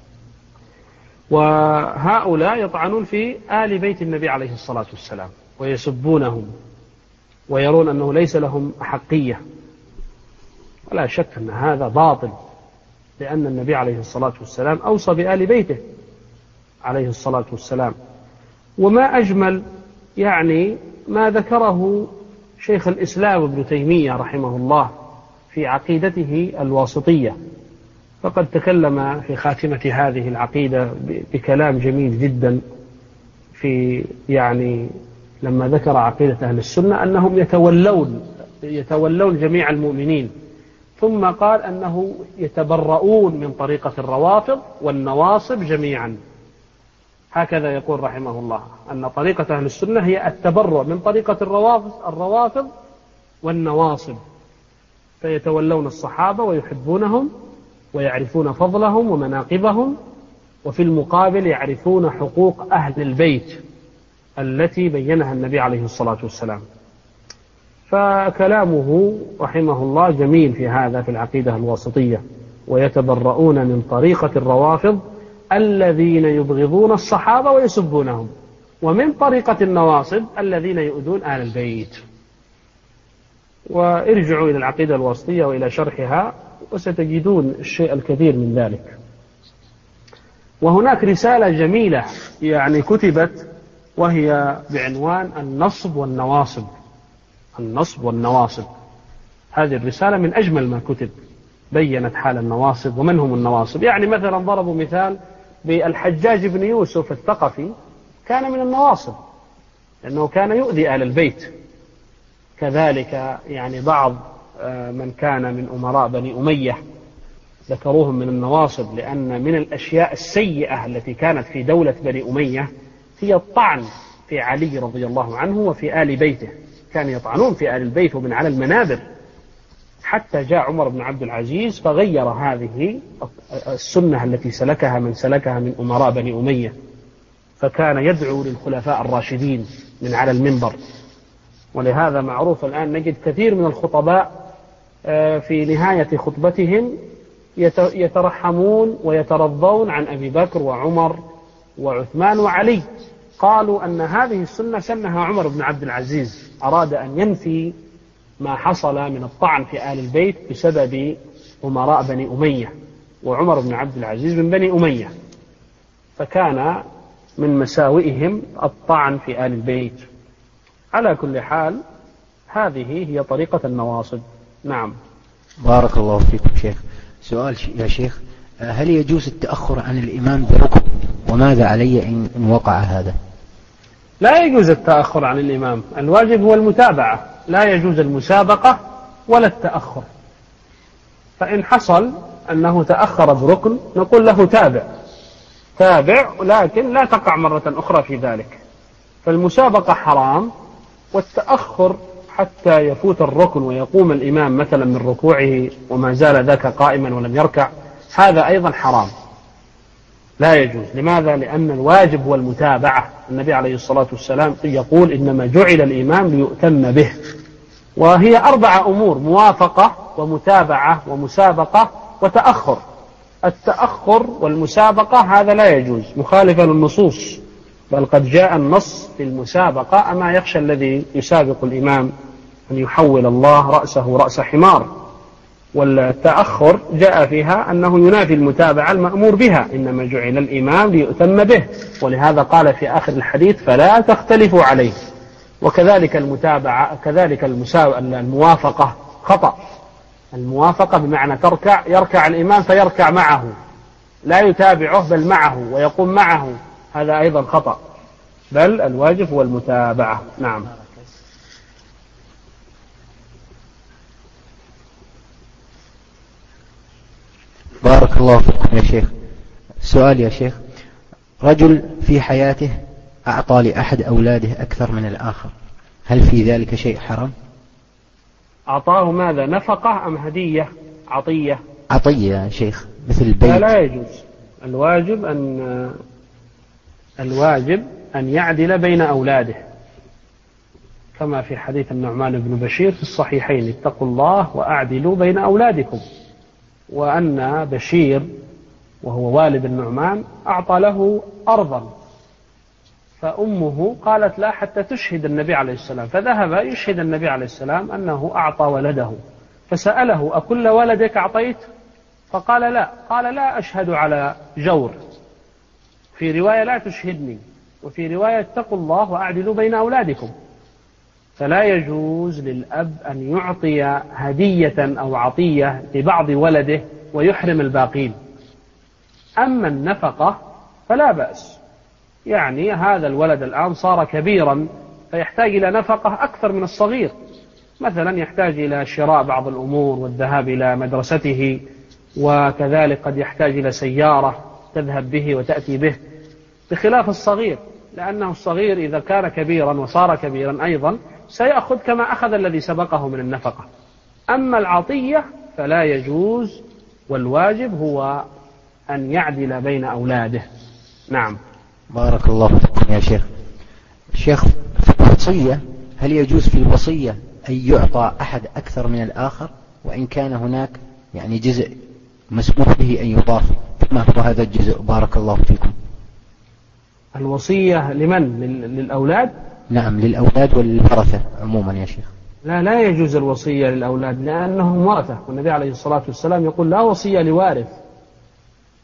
وهؤلاء يطعنون في آل بيت النبي عليه الصلاة والسلام ويسبونهم ويرون أنه ليس لهم أحقية. ولا شك أن هذا باطل، لأن النبي عليه الصلاة والسلام أوصى بآل بيته عليه الصلاة والسلام. وما أجمل يعني ما ذكره شيخ الإسلام ابن تيمية رحمه الله في عقيدته الواسطية، فقد تكلم في خاتمة هذه العقيدة بكلام جميل جدا، في يعني لما ذكر عقيدة أهل السنة أنهم يتولون جميع المؤمنين، ثم قال أنه يتبرؤون من طريقة الروافض والنواصب جميعا. هكذا يقول رحمه الله أن طريقة أهل السنة هي التبرؤ من طريقة الروافض والنواصب، فيتولون الصحابة ويحبونهم ويعرفون فضلهم ومناقبهم، وفي المقابل يعرفون حقوق أهل البيت التي بينها النبي عليه الصلاة والسلام. فكلامه رحمه الله جميل في هذا في العقيدة الواسطية: ويتبرؤون من طريقة الروافض الذين يبغضون الصحابة ويسبونهم، ومن طريقة النواصب الذين يؤذون آل البيت. وارجعوا إلى العقيدة الواسطية وإلى شرحها وستجدون الشيء الكثير من ذلك. وهناك رسالة جميلة يعني كتبت وهي بعنوان النصب والنواصب. النصب والنواصب، هذه الرسالة من أجمل ما كتب، بيّنت حال النواصب ومن هم النواصب. يعني مثلا ضربوا مثال بالحجاج بن يوسف الثقفي، كان من النواصب لأنه كان يؤذي آل البيت. كذلك يعني بعض من كان من أمراء بني أمية ذكروهم من النواصب، لأن من الأشياء السيئة التي كانت في دولة بني أمية هي الطعن في علي رضي الله عنه وفي آل بيته. كانوا يطعنون في آل البيت ومن على المنابر، حتى جاء عمر بن عبد العزيز فغير هذه السنة التي سلكها من سلكها من أمراء بني أمية، فكان يدعو للخلفاء الراشدين من على المنبر. ولهذا معروف الآن نجد كثير من الخطباء في نهاية خطبتهم يترحمون ويترضون عن أبي بكر وعمر وعثمان وعلي. قالوا أن هذه السنة سنها عمر بن عبد العزيز، أراد أن ينفي ما حصل من الطعن في آل البيت بسبب أمراء بني أمية، وعمر بن عبد العزيز من بني أمية، فكان من مساوئهم الطعن في آل البيت. على كل حال هذه هي طريقة النواصب. نعم. بارك الله فيكم شيخ. سؤال يا شيخ، هل يجوز التأخر عن الإمام بركن؟ وماذا علي إن وقع هذا؟ لا يجوز التأخر عن الإمام، الواجب هو المتابعة، لا يجوز المسابقة ولا التأخر. فإن حصل أنه تأخر بركن نقول له تابع، لكن لا تقع مرة أخرى في ذلك. فالمسابقة حرام، والتأخر حتى يفوت الركن ويقوم الإمام مثلا من ركوعه وما زال ذاك قائما ولم يركع، هذا أيضا حرام، لا يجوز. لماذا؟ لأن الواجب هو المتابعة. النبي عليه الصلاة والسلام يقول إنما جعل الإمام ليؤتم به، وهي 4 أمور: موافقة ومتابعة ومسابقة وتأخر. التأخر والمسابقة هذا لا يجوز، مخالفا للنصوص، بل قد جاء النص في المسابقة: أما يخشى الذي يسابق الإمام أن يحول الله رأسه رأس حمار. والتأخر جاء فيها أنه ينافي المتابعة المأمور بها، إنما جعل الإمام ليؤتم به، ولهذا قال في آخر الحديث: فلا تختلفوا عليه. وكذلك المتابعة، كذلك الموافقة خطأ. الموافقة بمعنى يركع الإمام فيركع معه، لا يتابعه بل معه ويقوم معه، هذا أيضا خطأ، بل الواجب هو المتابعة. نعم. بارك الله فيكم يا شيخ. سؤال يا شيخ، رجل في حياته أعطى لأحد أولاده أكثر من الآخر، هل في ذلك شيء حرام؟ أعطاه ماذا؟ نفقة أم هدية؟ عطية يا شيخ، مثل البيت. لا يجوز. الواجب أن يعدل بين أولاده، كما في حديث النعمان بن بشير في الصحيحين: اتقوا الله وأعدلوا بين أولادكم. وأن بشير وهو والد النعمان أعطى له أرضا، فأمه قالت لا حتى تشهد النبي عليه السلام، فذهب يشهد النبي عليه السلام أنه أعطى ولده، فسأله: أكل ولدك أعطيت؟ فقال لا. قال: لا أشهد على جور. في رواية: لا تشهدني. وفي رواية: اتقوا الله وأعدلوا بين أولادكم. فلا يجوز للأب أن يعطي هدية أو عطية لبعض ولده ويحرم الباقين. أما النفقة فلا بأس، يعني هذا الولد الآن صار كبيرا فيحتاج إلى نفقة أكثر من الصغير، مثلا يحتاج إلى شراء بعض الأمور والذهاب إلى مدرسته، وكذلك قد يحتاج إلى سيارة تذهب به وتأتي به، بخلاف الصغير، لأنه الصغير إذا كان كبيرا وصار كبيرا أيضا سيأخذ كما أخذ الذي سبقه من النفقة. أما العطية فلا يجوز، والواجب هو أن يعدل بين أولاده. نعم. بارك الله فيكم يا شيخ. شيخ، في الوصية هل يجوز في الوصية أن يعطى أحد أكثر من الآخر، وإن كان هناك يعني جزء مسموح به أن يضاف، ما هو هذا الجزء؟ بارك الله فيكم. الوصية لمن؟ للأولاد؟ نعم، للأولاد والورثة عموما يا شيخ. لا يجوز الوصية للأولاد، لأنهم ورثة، والنبي عليه الصلاة والسلام يقول: لا وصية لوارث.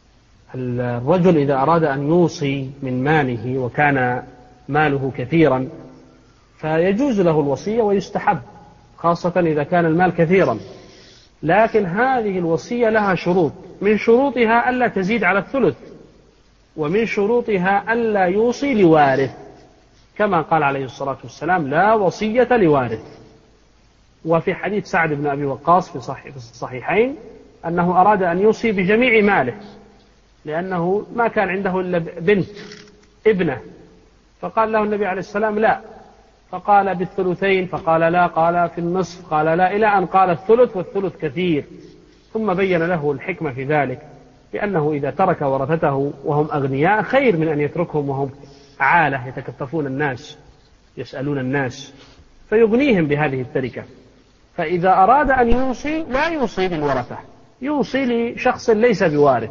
الرجل إذا أراد أن يوصي من ماله وكان ماله كثيرا فيجوز له الوصية ويستحب، خاصة إذا كان المال كثيرا، لكن هذه الوصية لها شروط، من شروطها ألا تزيد على الثلث، ومن شروطها ألا يوصي لوارث، كما قال عليه الصلاة والسلام: لا وصية لوارث. وفي حديث سعد بن أبي وقاص في الصحيحين أنه أراد أن يوصي بجميع ماله، لأنه ما كان عنده إلا بنت ابنة، فقال له النبي عليه السلام: لا، فقال بالثلثين، فقال لا، قال في النصف، قال لا، إلى أن قال الثلث، والثلث كثير. ثم بين له الحكمة في ذلك، لأنه إذا ترك ورثته وهم أغنياء خير من أن يتركهم وهم عالة يتكففون الناس يسألون الناس، فيغنيهم بهذه التركة. فإذا أراد أن يوصي لا يوصي للورثة، يوصي لشخص ليس بوارث،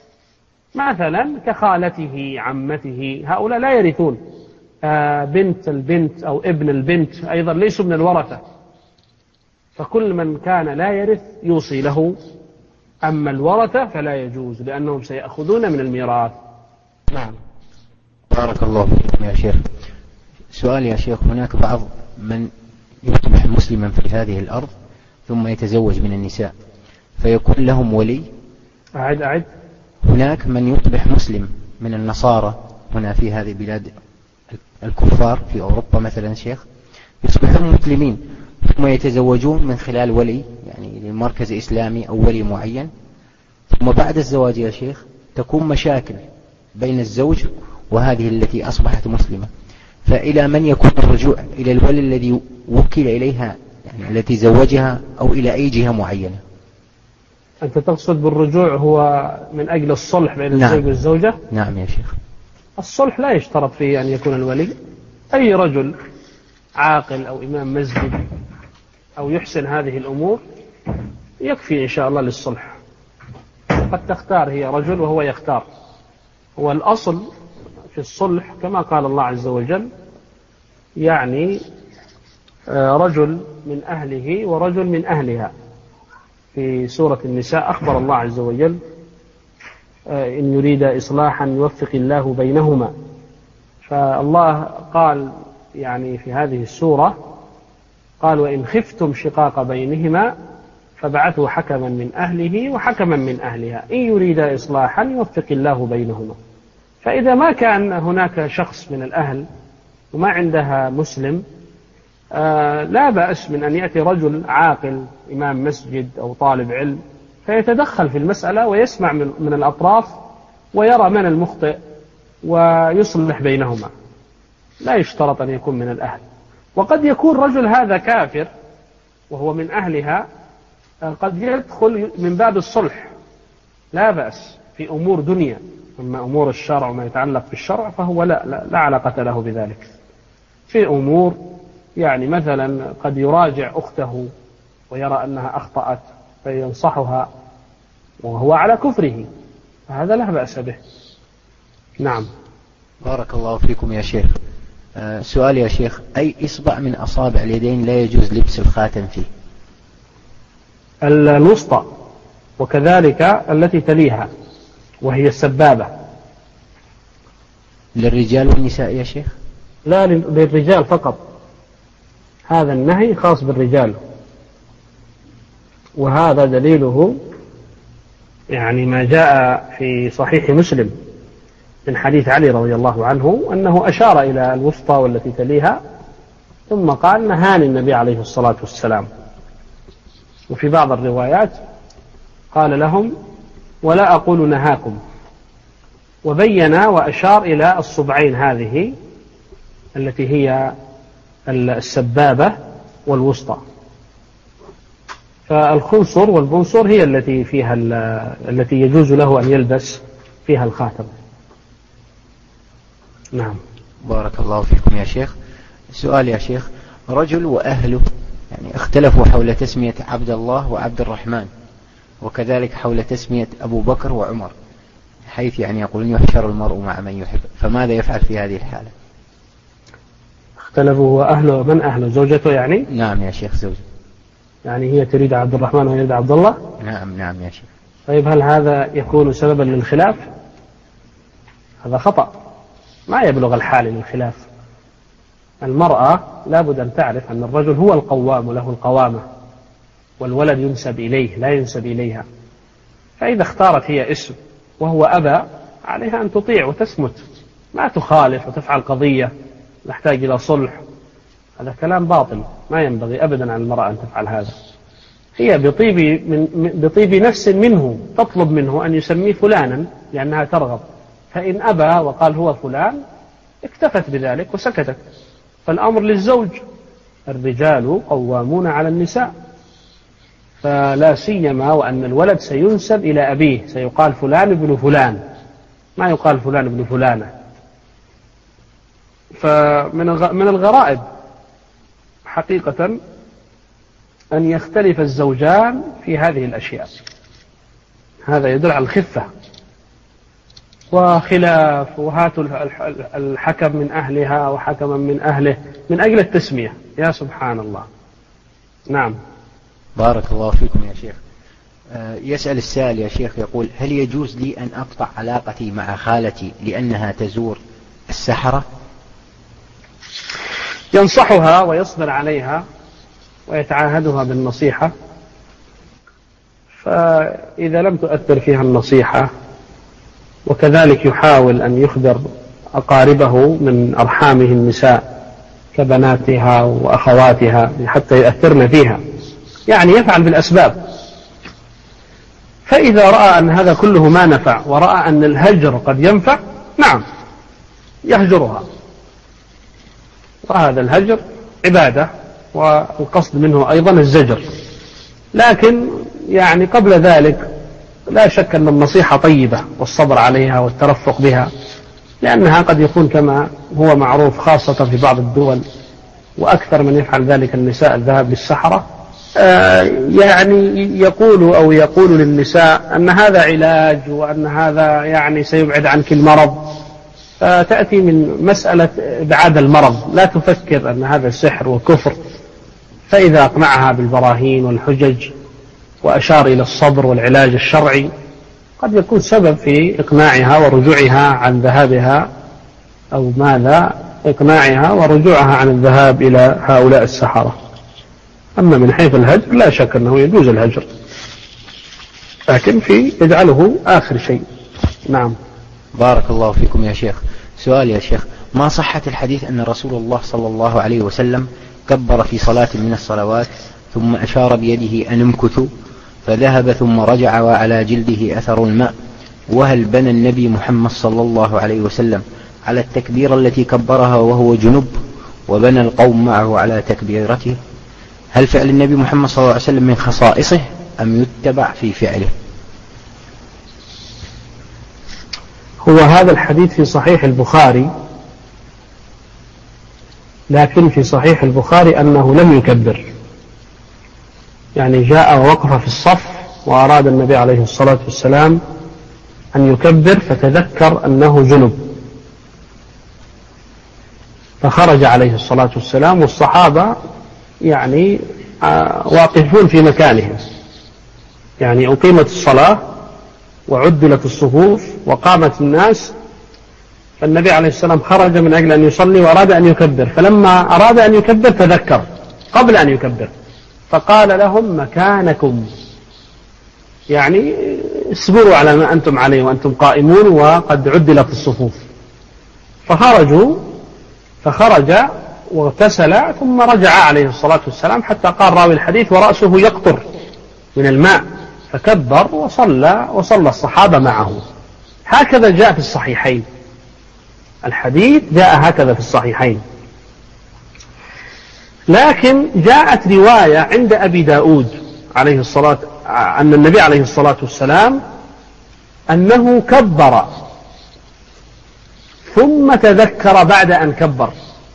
مثلا كخالته، عمته، هؤلاء لا يرثون، بنت البنت أو ابن البنت أيضا ليسوا من الورثة، فكل من كان لا يرث يوصي له، أما الورثة فلا يجوز لأنهم سيأخذون من الميراث. نعم. بارك الله فيكم يا شيخ. سؤال يا شيخ: هناك بعض من يصبح مسلما في هذه الأرض ثم يتزوج من النساء فيكون لهم ولي. أعد. هناك من يصبح مسلم من النصارى هنا في هذه البلاد الكفار في أوروبا مثلا شيخ، يصبحون مسلمين ثم يتزوجون من خلال ولي، يعني للمركز الإسلامي أو ولي معين، ثم بعد الزواج يا شيخ تكون مشاكل بين الزوج وهذه التي أصبحت مسلمة، فإلى من يكون الرجوع؟ إلى الولي الذي وكل إليها يعني التي زوجها، أو إلى أي جهة معينة؟ أنت تقصد بالرجوع هو من أجل الصلح بين الزوج والزوجة؟ نعم يا شيخ. الصلح لا يشترط فيه أن يكون الولي، أي رجل عاقل أو إمام مسجد أو يحسن هذه الأمور يكفي إن شاء الله للصلح. قد تختار هي رجل وهو يختار، هو الأصل في الصلح كما قال الله عز وجل، يعني رجل من أهله ورجل من أهلها. في سورة النساء أخبر الله عز وجل: إن يريد إصلاحا يوفق الله بينهما. فالله قال يعني في هذه السورة قال: وإن خفتم شقاق بينهما فابعثوا حكما من أهله وحكما من أهلها إن يريد إصلاحا يوفق الله بينهما. فإذا ما كان هناك شخص من الأهل وما عندها مسلم، لا بأس من أن يأتي رجل عاقل إمام مسجد أو طالب علم فيتدخل في المسألة ويسمع من الأطراف ويرى من المخطئ ويصلح بينهما، لا يشترط أن يكون من الأهل. وقد يكون رجل هذا كافر وهو من أهلها، قد يدخل من باب الصلح، لا بأس في أمور دنيا، أما أمور الشرع وما يتعلق بالشرع فهو لا علاقة له بذلك. في أمور يعني مثلا قد يراجع أخته ويرى أنها أخطأت فينصحها وهو على كفره، فهذا لا بأس به. نعم. بارك الله فيكم يا شيخ. سؤال يا شيخ: أي إصبع من أصابع اليدين لا يجوز لبس الخاتم فيه؟ الوسطى، وكذلك التي تليها وهي السبابة. للرجال والنساء يا شيخ؟ لا، للرجال فقط، هذا النهي خاص بالرجال، وهذا دليله يعني ما جاء في صحيح مسلم من حديث علي رضي الله عنه أنه أشار إلى الوسطى والتي تليها ثم قال: نهاني النبي عليه الصلاة والسلام. وفي بعض الروايات قال لهم: ولا أقول نهاكم، وبين وأشار إلى الصبعين هذه التي هي السبابة والوسطى. فالخنصر والبنصر هي التي فيها التي يجوز له أن يلبس فيها الخاتم. نعم. بارك الله فيكم يا شيخ. سؤال يا شيخ: رجل وأهله يعني اختلفوا حول تسمية عبد الله وعبد الرحمن، وكذلك حول تسمية أبو بكر وعمر، حيث يعني يقولون يحشر المرء مع من يحب، فماذا يفعل في هذه الحالة؟ اختلفوا وأهله، من أهله؟ زوجته يعني؟ نعم يا شيخ، زوجته. يعني هي تريد عبد الرحمن ويريد عبد الله؟ نعم يا شيخ. طيب هل هذا يكون سببا للخلاف؟ هذا خطأ، ما يبلغ الحال للخلاف. المرأة لابد أن تعرف أن الرجل هو القوام له القوامة، والولد ينسب إليه لا ينسب إليها. فإذا اختارت هي اسم وهو أبى عليها أن تطيع وتسمت، ما تخالف وتفعل قضية نحتاج إلى صلح. هذا كلام باطل، ما ينبغي أبدا عن المرأة أن تفعل هذا. هي بطيب نفس منه تطلب منه أن يسميه فلانا لأنها ترغب، فإن أبى وقال هو فلان اكتفت بذلك وسكتت. فالأمر للزوج، الرجال قوامون على النساء، فلا سيما وأن الولد سينسب إلى أبيه، سيقال فلان ابن فلان، ما يقال فلان ابن فلانة. فمن الغرائب حقيقة أن يختلف الزوجان في هذه الأشياء، هذا يدل على الخفة وخلاف، وهاتوا الحكم من أهلها وحكما من أهله من أجل التسمية. يا سبحان الله. نعم. بارك الله فيكم يا شيخ. يسأل السائل يا شيخ يقول: هل يجوز لي أن أقطع علاقتي مع خالتي لأنها تزور السحرة؟ ينصحها ويصبر عليها ويتعاهدها بالنصيحة، فإذا لم تؤثر فيها النصيحة، وكذلك يحاول أن يخبر أقاربه من أرحامه النساء كبناتها وأخواتها حتى يؤثرن فيها، يعني يفعل بالأسباب. فإذا رأى أن هذا كله ما نفع ورأى أن الهجر قد ينفع، نعم يهجرها، وهذا الهجر عبادة والقصد منه أيضا الزجر. لكن يعني قبل ذلك لا شك أن النصيحة طيبة والصبر عليها والترفق بها، لأنها قد يكون كما هو معروف خاصة في بعض الدول وأكثر من يفعل ذلك النساء الذهاب للسحرة، يعني يقول للنساء أن هذا علاج وأن هذا يعني سيبعد عنك المرض، فتأتي من مسألة إبعاد المرض، لا تفكر أن هذا سحر وكفر. فإذا أقنعها بالبراهين والحجج وأشار إلى الصبر والعلاج الشرعي قد يكون سبب في إقناعها ورجوعها عن ذهابها، أو ماذا إقناعها ورجوعها عن الذهاب إلى هؤلاء السحرة. أما من حيث الهجر لا شك أنه يجوز الهجر، لكن يجعله آخر شيء. نعم. بارك الله فيكم يا شيخ. سؤال يا شيخ: ما صحة الحديث أن رسول الله صلى الله عليه وسلم كبر في صلاة من الصلوات ثم أشار بيده أن امكثوا فذهب ثم رجع وعلى جلده أثر الماء؟ وهل بنى النبي محمد صلى الله عليه وسلم على التكبيرة التي كبرها وهو جنب وبنى القوم معه على تكبيرته؟ هل فعل النبي محمد صلى الله عليه وسلم من خصائصه أم يتبع في فعله؟ هو هذا الحديث في صحيح البخاري، لكن في صحيح البخاري أنه لم يكبر، يعني جاء ووقف في الصف وأراد النبي عليه الصلاة والسلام أن يكبر فتذكر أنه جنب فخرج عليه الصلاة والسلام، والصحابة يعني واقفون في مكانهم، يعني أقيمت الصلاة وعدلت الصفوف وقامت الناس، فالنبي عليه السلام خرج من أجل أن يصلي وأراد أن يكبر، فلما أراد أن يكبر تذكر قبل أن يكبر فقال لهم: مكانكم، يعني اصبروا على ما أنتم عليه وأنتم قائمون وقد عدلت الصفوف. فخرج واغتسل ثم رجع عليه الصلاة والسلام، حتى قال راوي الحديث: ورأسه يقطر من الماء، فكبر وصلى الصحابة معه. هكذا جاء في الصحيحين، الحديث جاء هكذا في الصحيحين. لكن جاءت رواية عند أبي داود عليه الصلاة أن النبي عليه الصلاة والسلام أنه كبر ثم تذكر بعد أن كبر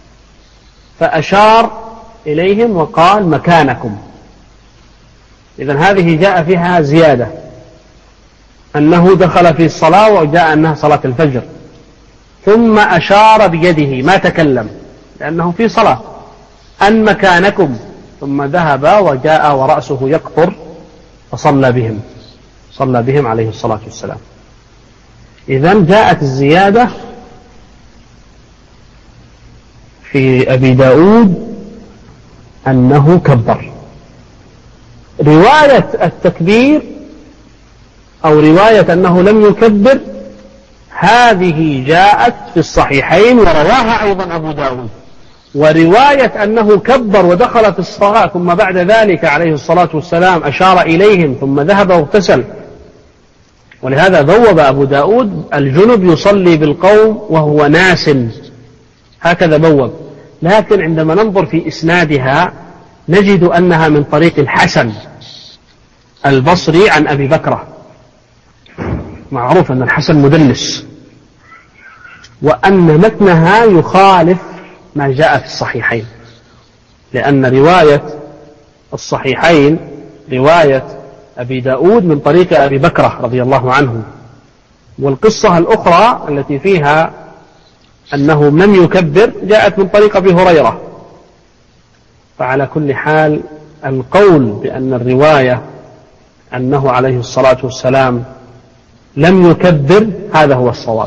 فأشار إليهم وقال: مكانكم. إذن هذه جاء فيها زيادة، أنه دخل في الصلاة وجاء أنها صلاة الفجر، ثم أشار بيده ما تكلم لأنه في صلاة، أن مكانكم، ثم ذهب وجاء ورأسه يقطر فصلى بهم عليه الصلاة والسلام. إذن جاءت الزيادة في أبي داود أنه كبر. رواية التكبير أو رواية أنه لم يكبر هذه جاءت في الصحيحين ورواها أيضا أبو داود. ورواية أنه كبر ودخل في الصلاة ثم بعد ذلك عليه الصلاة والسلام أشار إليهم ثم ذهب واغتسل، ولهذا بوب أبو داود الجنب يصلي بالقوم وهو ناس، هكذا بوب. لكن عندما ننظر في إسنادها نجد أنها من طريق الحسن البصري عن أبي بكرة. معروف أن الحسن مدلس، وأن متنها يخالف ما جاء في الصحيحين، لأن رواية الصحيحين رواية أبي داود من طريق أبي بكرة رضي الله عنه، والقصة الأخرى التي فيها أنه لم يكبر جاءت من طريق أبي هريرة. فعلى كل حال القول بأن الرواية أنه عليه الصلاة والسلام لم يكبر هذا هو الصواب،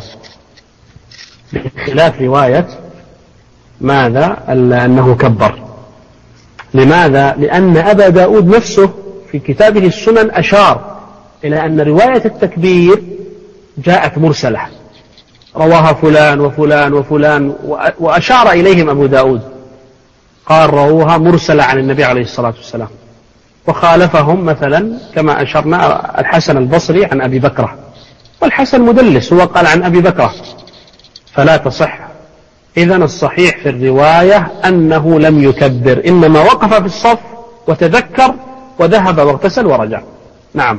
بخلاف رواية ماذا أنه كبر. لماذا؟ لأن أبا داود نفسه في كتابه السنن أشار إلى أن رواية التكبير جاءت مرسلة، رواها فلان وفلان وفلان، وأشار إليهم أبو داود قال رووها مرسلة عن النبي عليه الصلاة والسلام. وخالفهم مثلا كما أشرنا الحسن البصري عن أبي بكرة، والحسن مدلس هو قال عن أبي بكرة فلا تصح. إذن الصحيح في الرواية أنه لم يكبر، إنما وقف في الصف وتذكر وذهب واغتسل ورجع. نعم.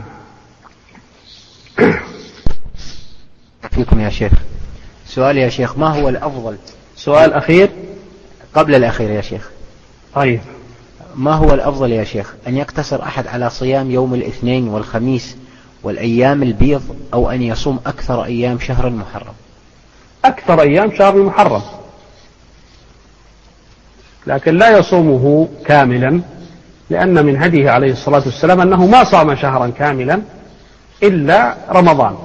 فيكم يا شيخ. سؤال يا شيخ، ما هو الأفضل؟ سؤال أخير قبل الأخير يا شيخ. طيب، ما هو الأفضل يا شيخ، أن يقتصر أحد على صيام يوم الاثنين والخميس والأيام البيض، أو أن يصوم أكثر أيام شهر المحرم؟ أكثر أيام شهر المحرم، لكن لا يصومه كاملا، لأن من هديه عليه الصلاة والسلام أنه ما صام شهرا كاملا إلا رمضان.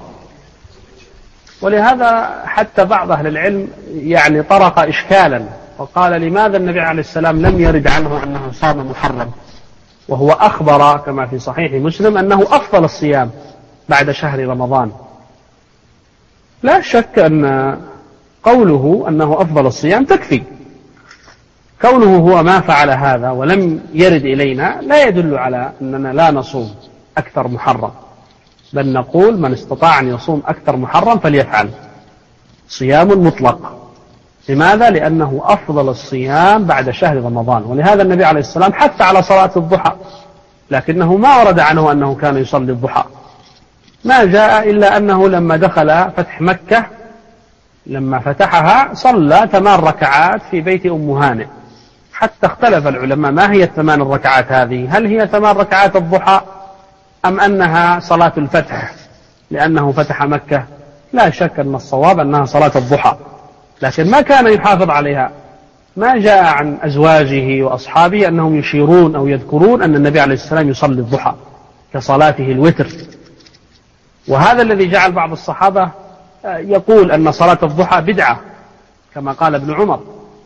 ولهذا حتى بعض أهل العلم يعني طرق إشكالا وقال لماذا النبي عليه السلام لم يرد عنه أنه صام محرم، وهو أخبر كما في صحيح مسلم أنه أفضل الصيام بعد شهر رمضان. لا شك أن قوله أنه أفضل الصيام تكفي، كونه هو ما فعل هذا ولم يرد إلينا لا يدل على أننا لا نصوم أكثر محرم، بل نقول من استطاع أن يصوم أكثر محرم فليفعل، صيام مطلق. لماذا؟ لأنه أفضل الصيام بعد شهر رمضان. ولهذا النبي عليه السلام حث على صلاة الضحى، لكنه ما ورد عنه أنه كان يصلي الضحى، ما جاء إلا أنه لما دخل فتح مكة لما فتحها صلى 8 ركعات في بيت أم هانئ، حتى اختلف العلماء ما هي 8 الركعات هذه، هل هي 8 ركعات الضحى أم أنها صلاة الفتح لأنه فتح مكة؟ لا شك أن الصواب أنها صلاة الضحى، لكن ما كان يحافظ عليها. ما جاء عن أزواجه وأصحابه أنهم يشيرون أو يذكرون أن النبي عليه السلام يصلي الضحى كصلاته الوتر. وهذا الذي جعل بعض الصحابة يقول أن صلاة الضحى بدعة كما قال ابن عمر.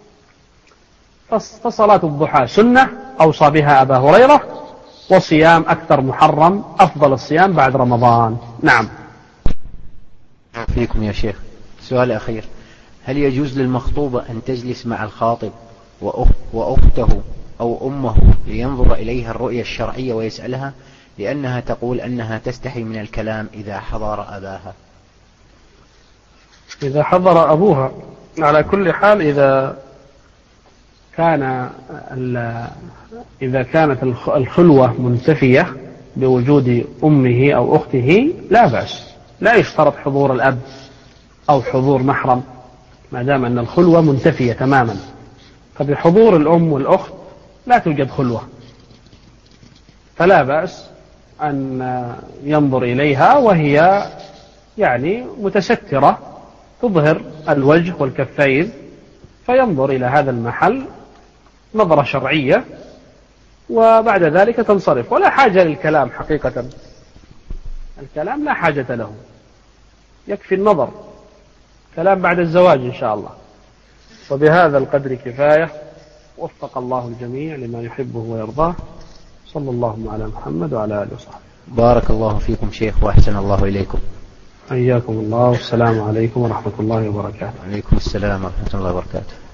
فصلاة الضحى سنة أوصى بها أبا هريرة، وصيام أكثر محرم أفضل الصيام بعد رمضان. نعم. فيكم يا شيخ. سؤال أخير، هل يجوز للمخطوبة أن تجلس مع الخاطب وأخته أو أمه لينظر إليها الرؤية الشرعية ويسألها، لأنها تقول أنها تستحي من الكلام إذا حضر أباها؟ إذا حضر أبوها على كل حال، إذا كانت الخلوة منتفية بوجود أمه أو أخته لا بأس، لا يشترط حضور الأب أو حضور محرم، ما دام أن الخلوة منتفية تماما. فبحضور الأم والأخت لا توجد خلوة، فلا بأس أن ينظر إليها وهي يعني متسترة تظهر الوجه والكفين، فينظر إلى هذا المحل نظرة شرعية، وبعد ذلك تنصرف. ولا حاجة للكلام حقيقة، الكلام لا حاجة له. يكفي النظر، كلام بعد الزواج إن شاء الله. وبهذا القدر كفاية، وفق الله الجميع لما يحبه ويرضاه. صلى الله على محمد وعلى آله وصحبه. بارك الله فيكم شيخ وأحسن الله إليكم. حياكم الله، والسلام عليكم ورحمة الله وبركاته. وعليكم السلام ورحمة الله وبركاته.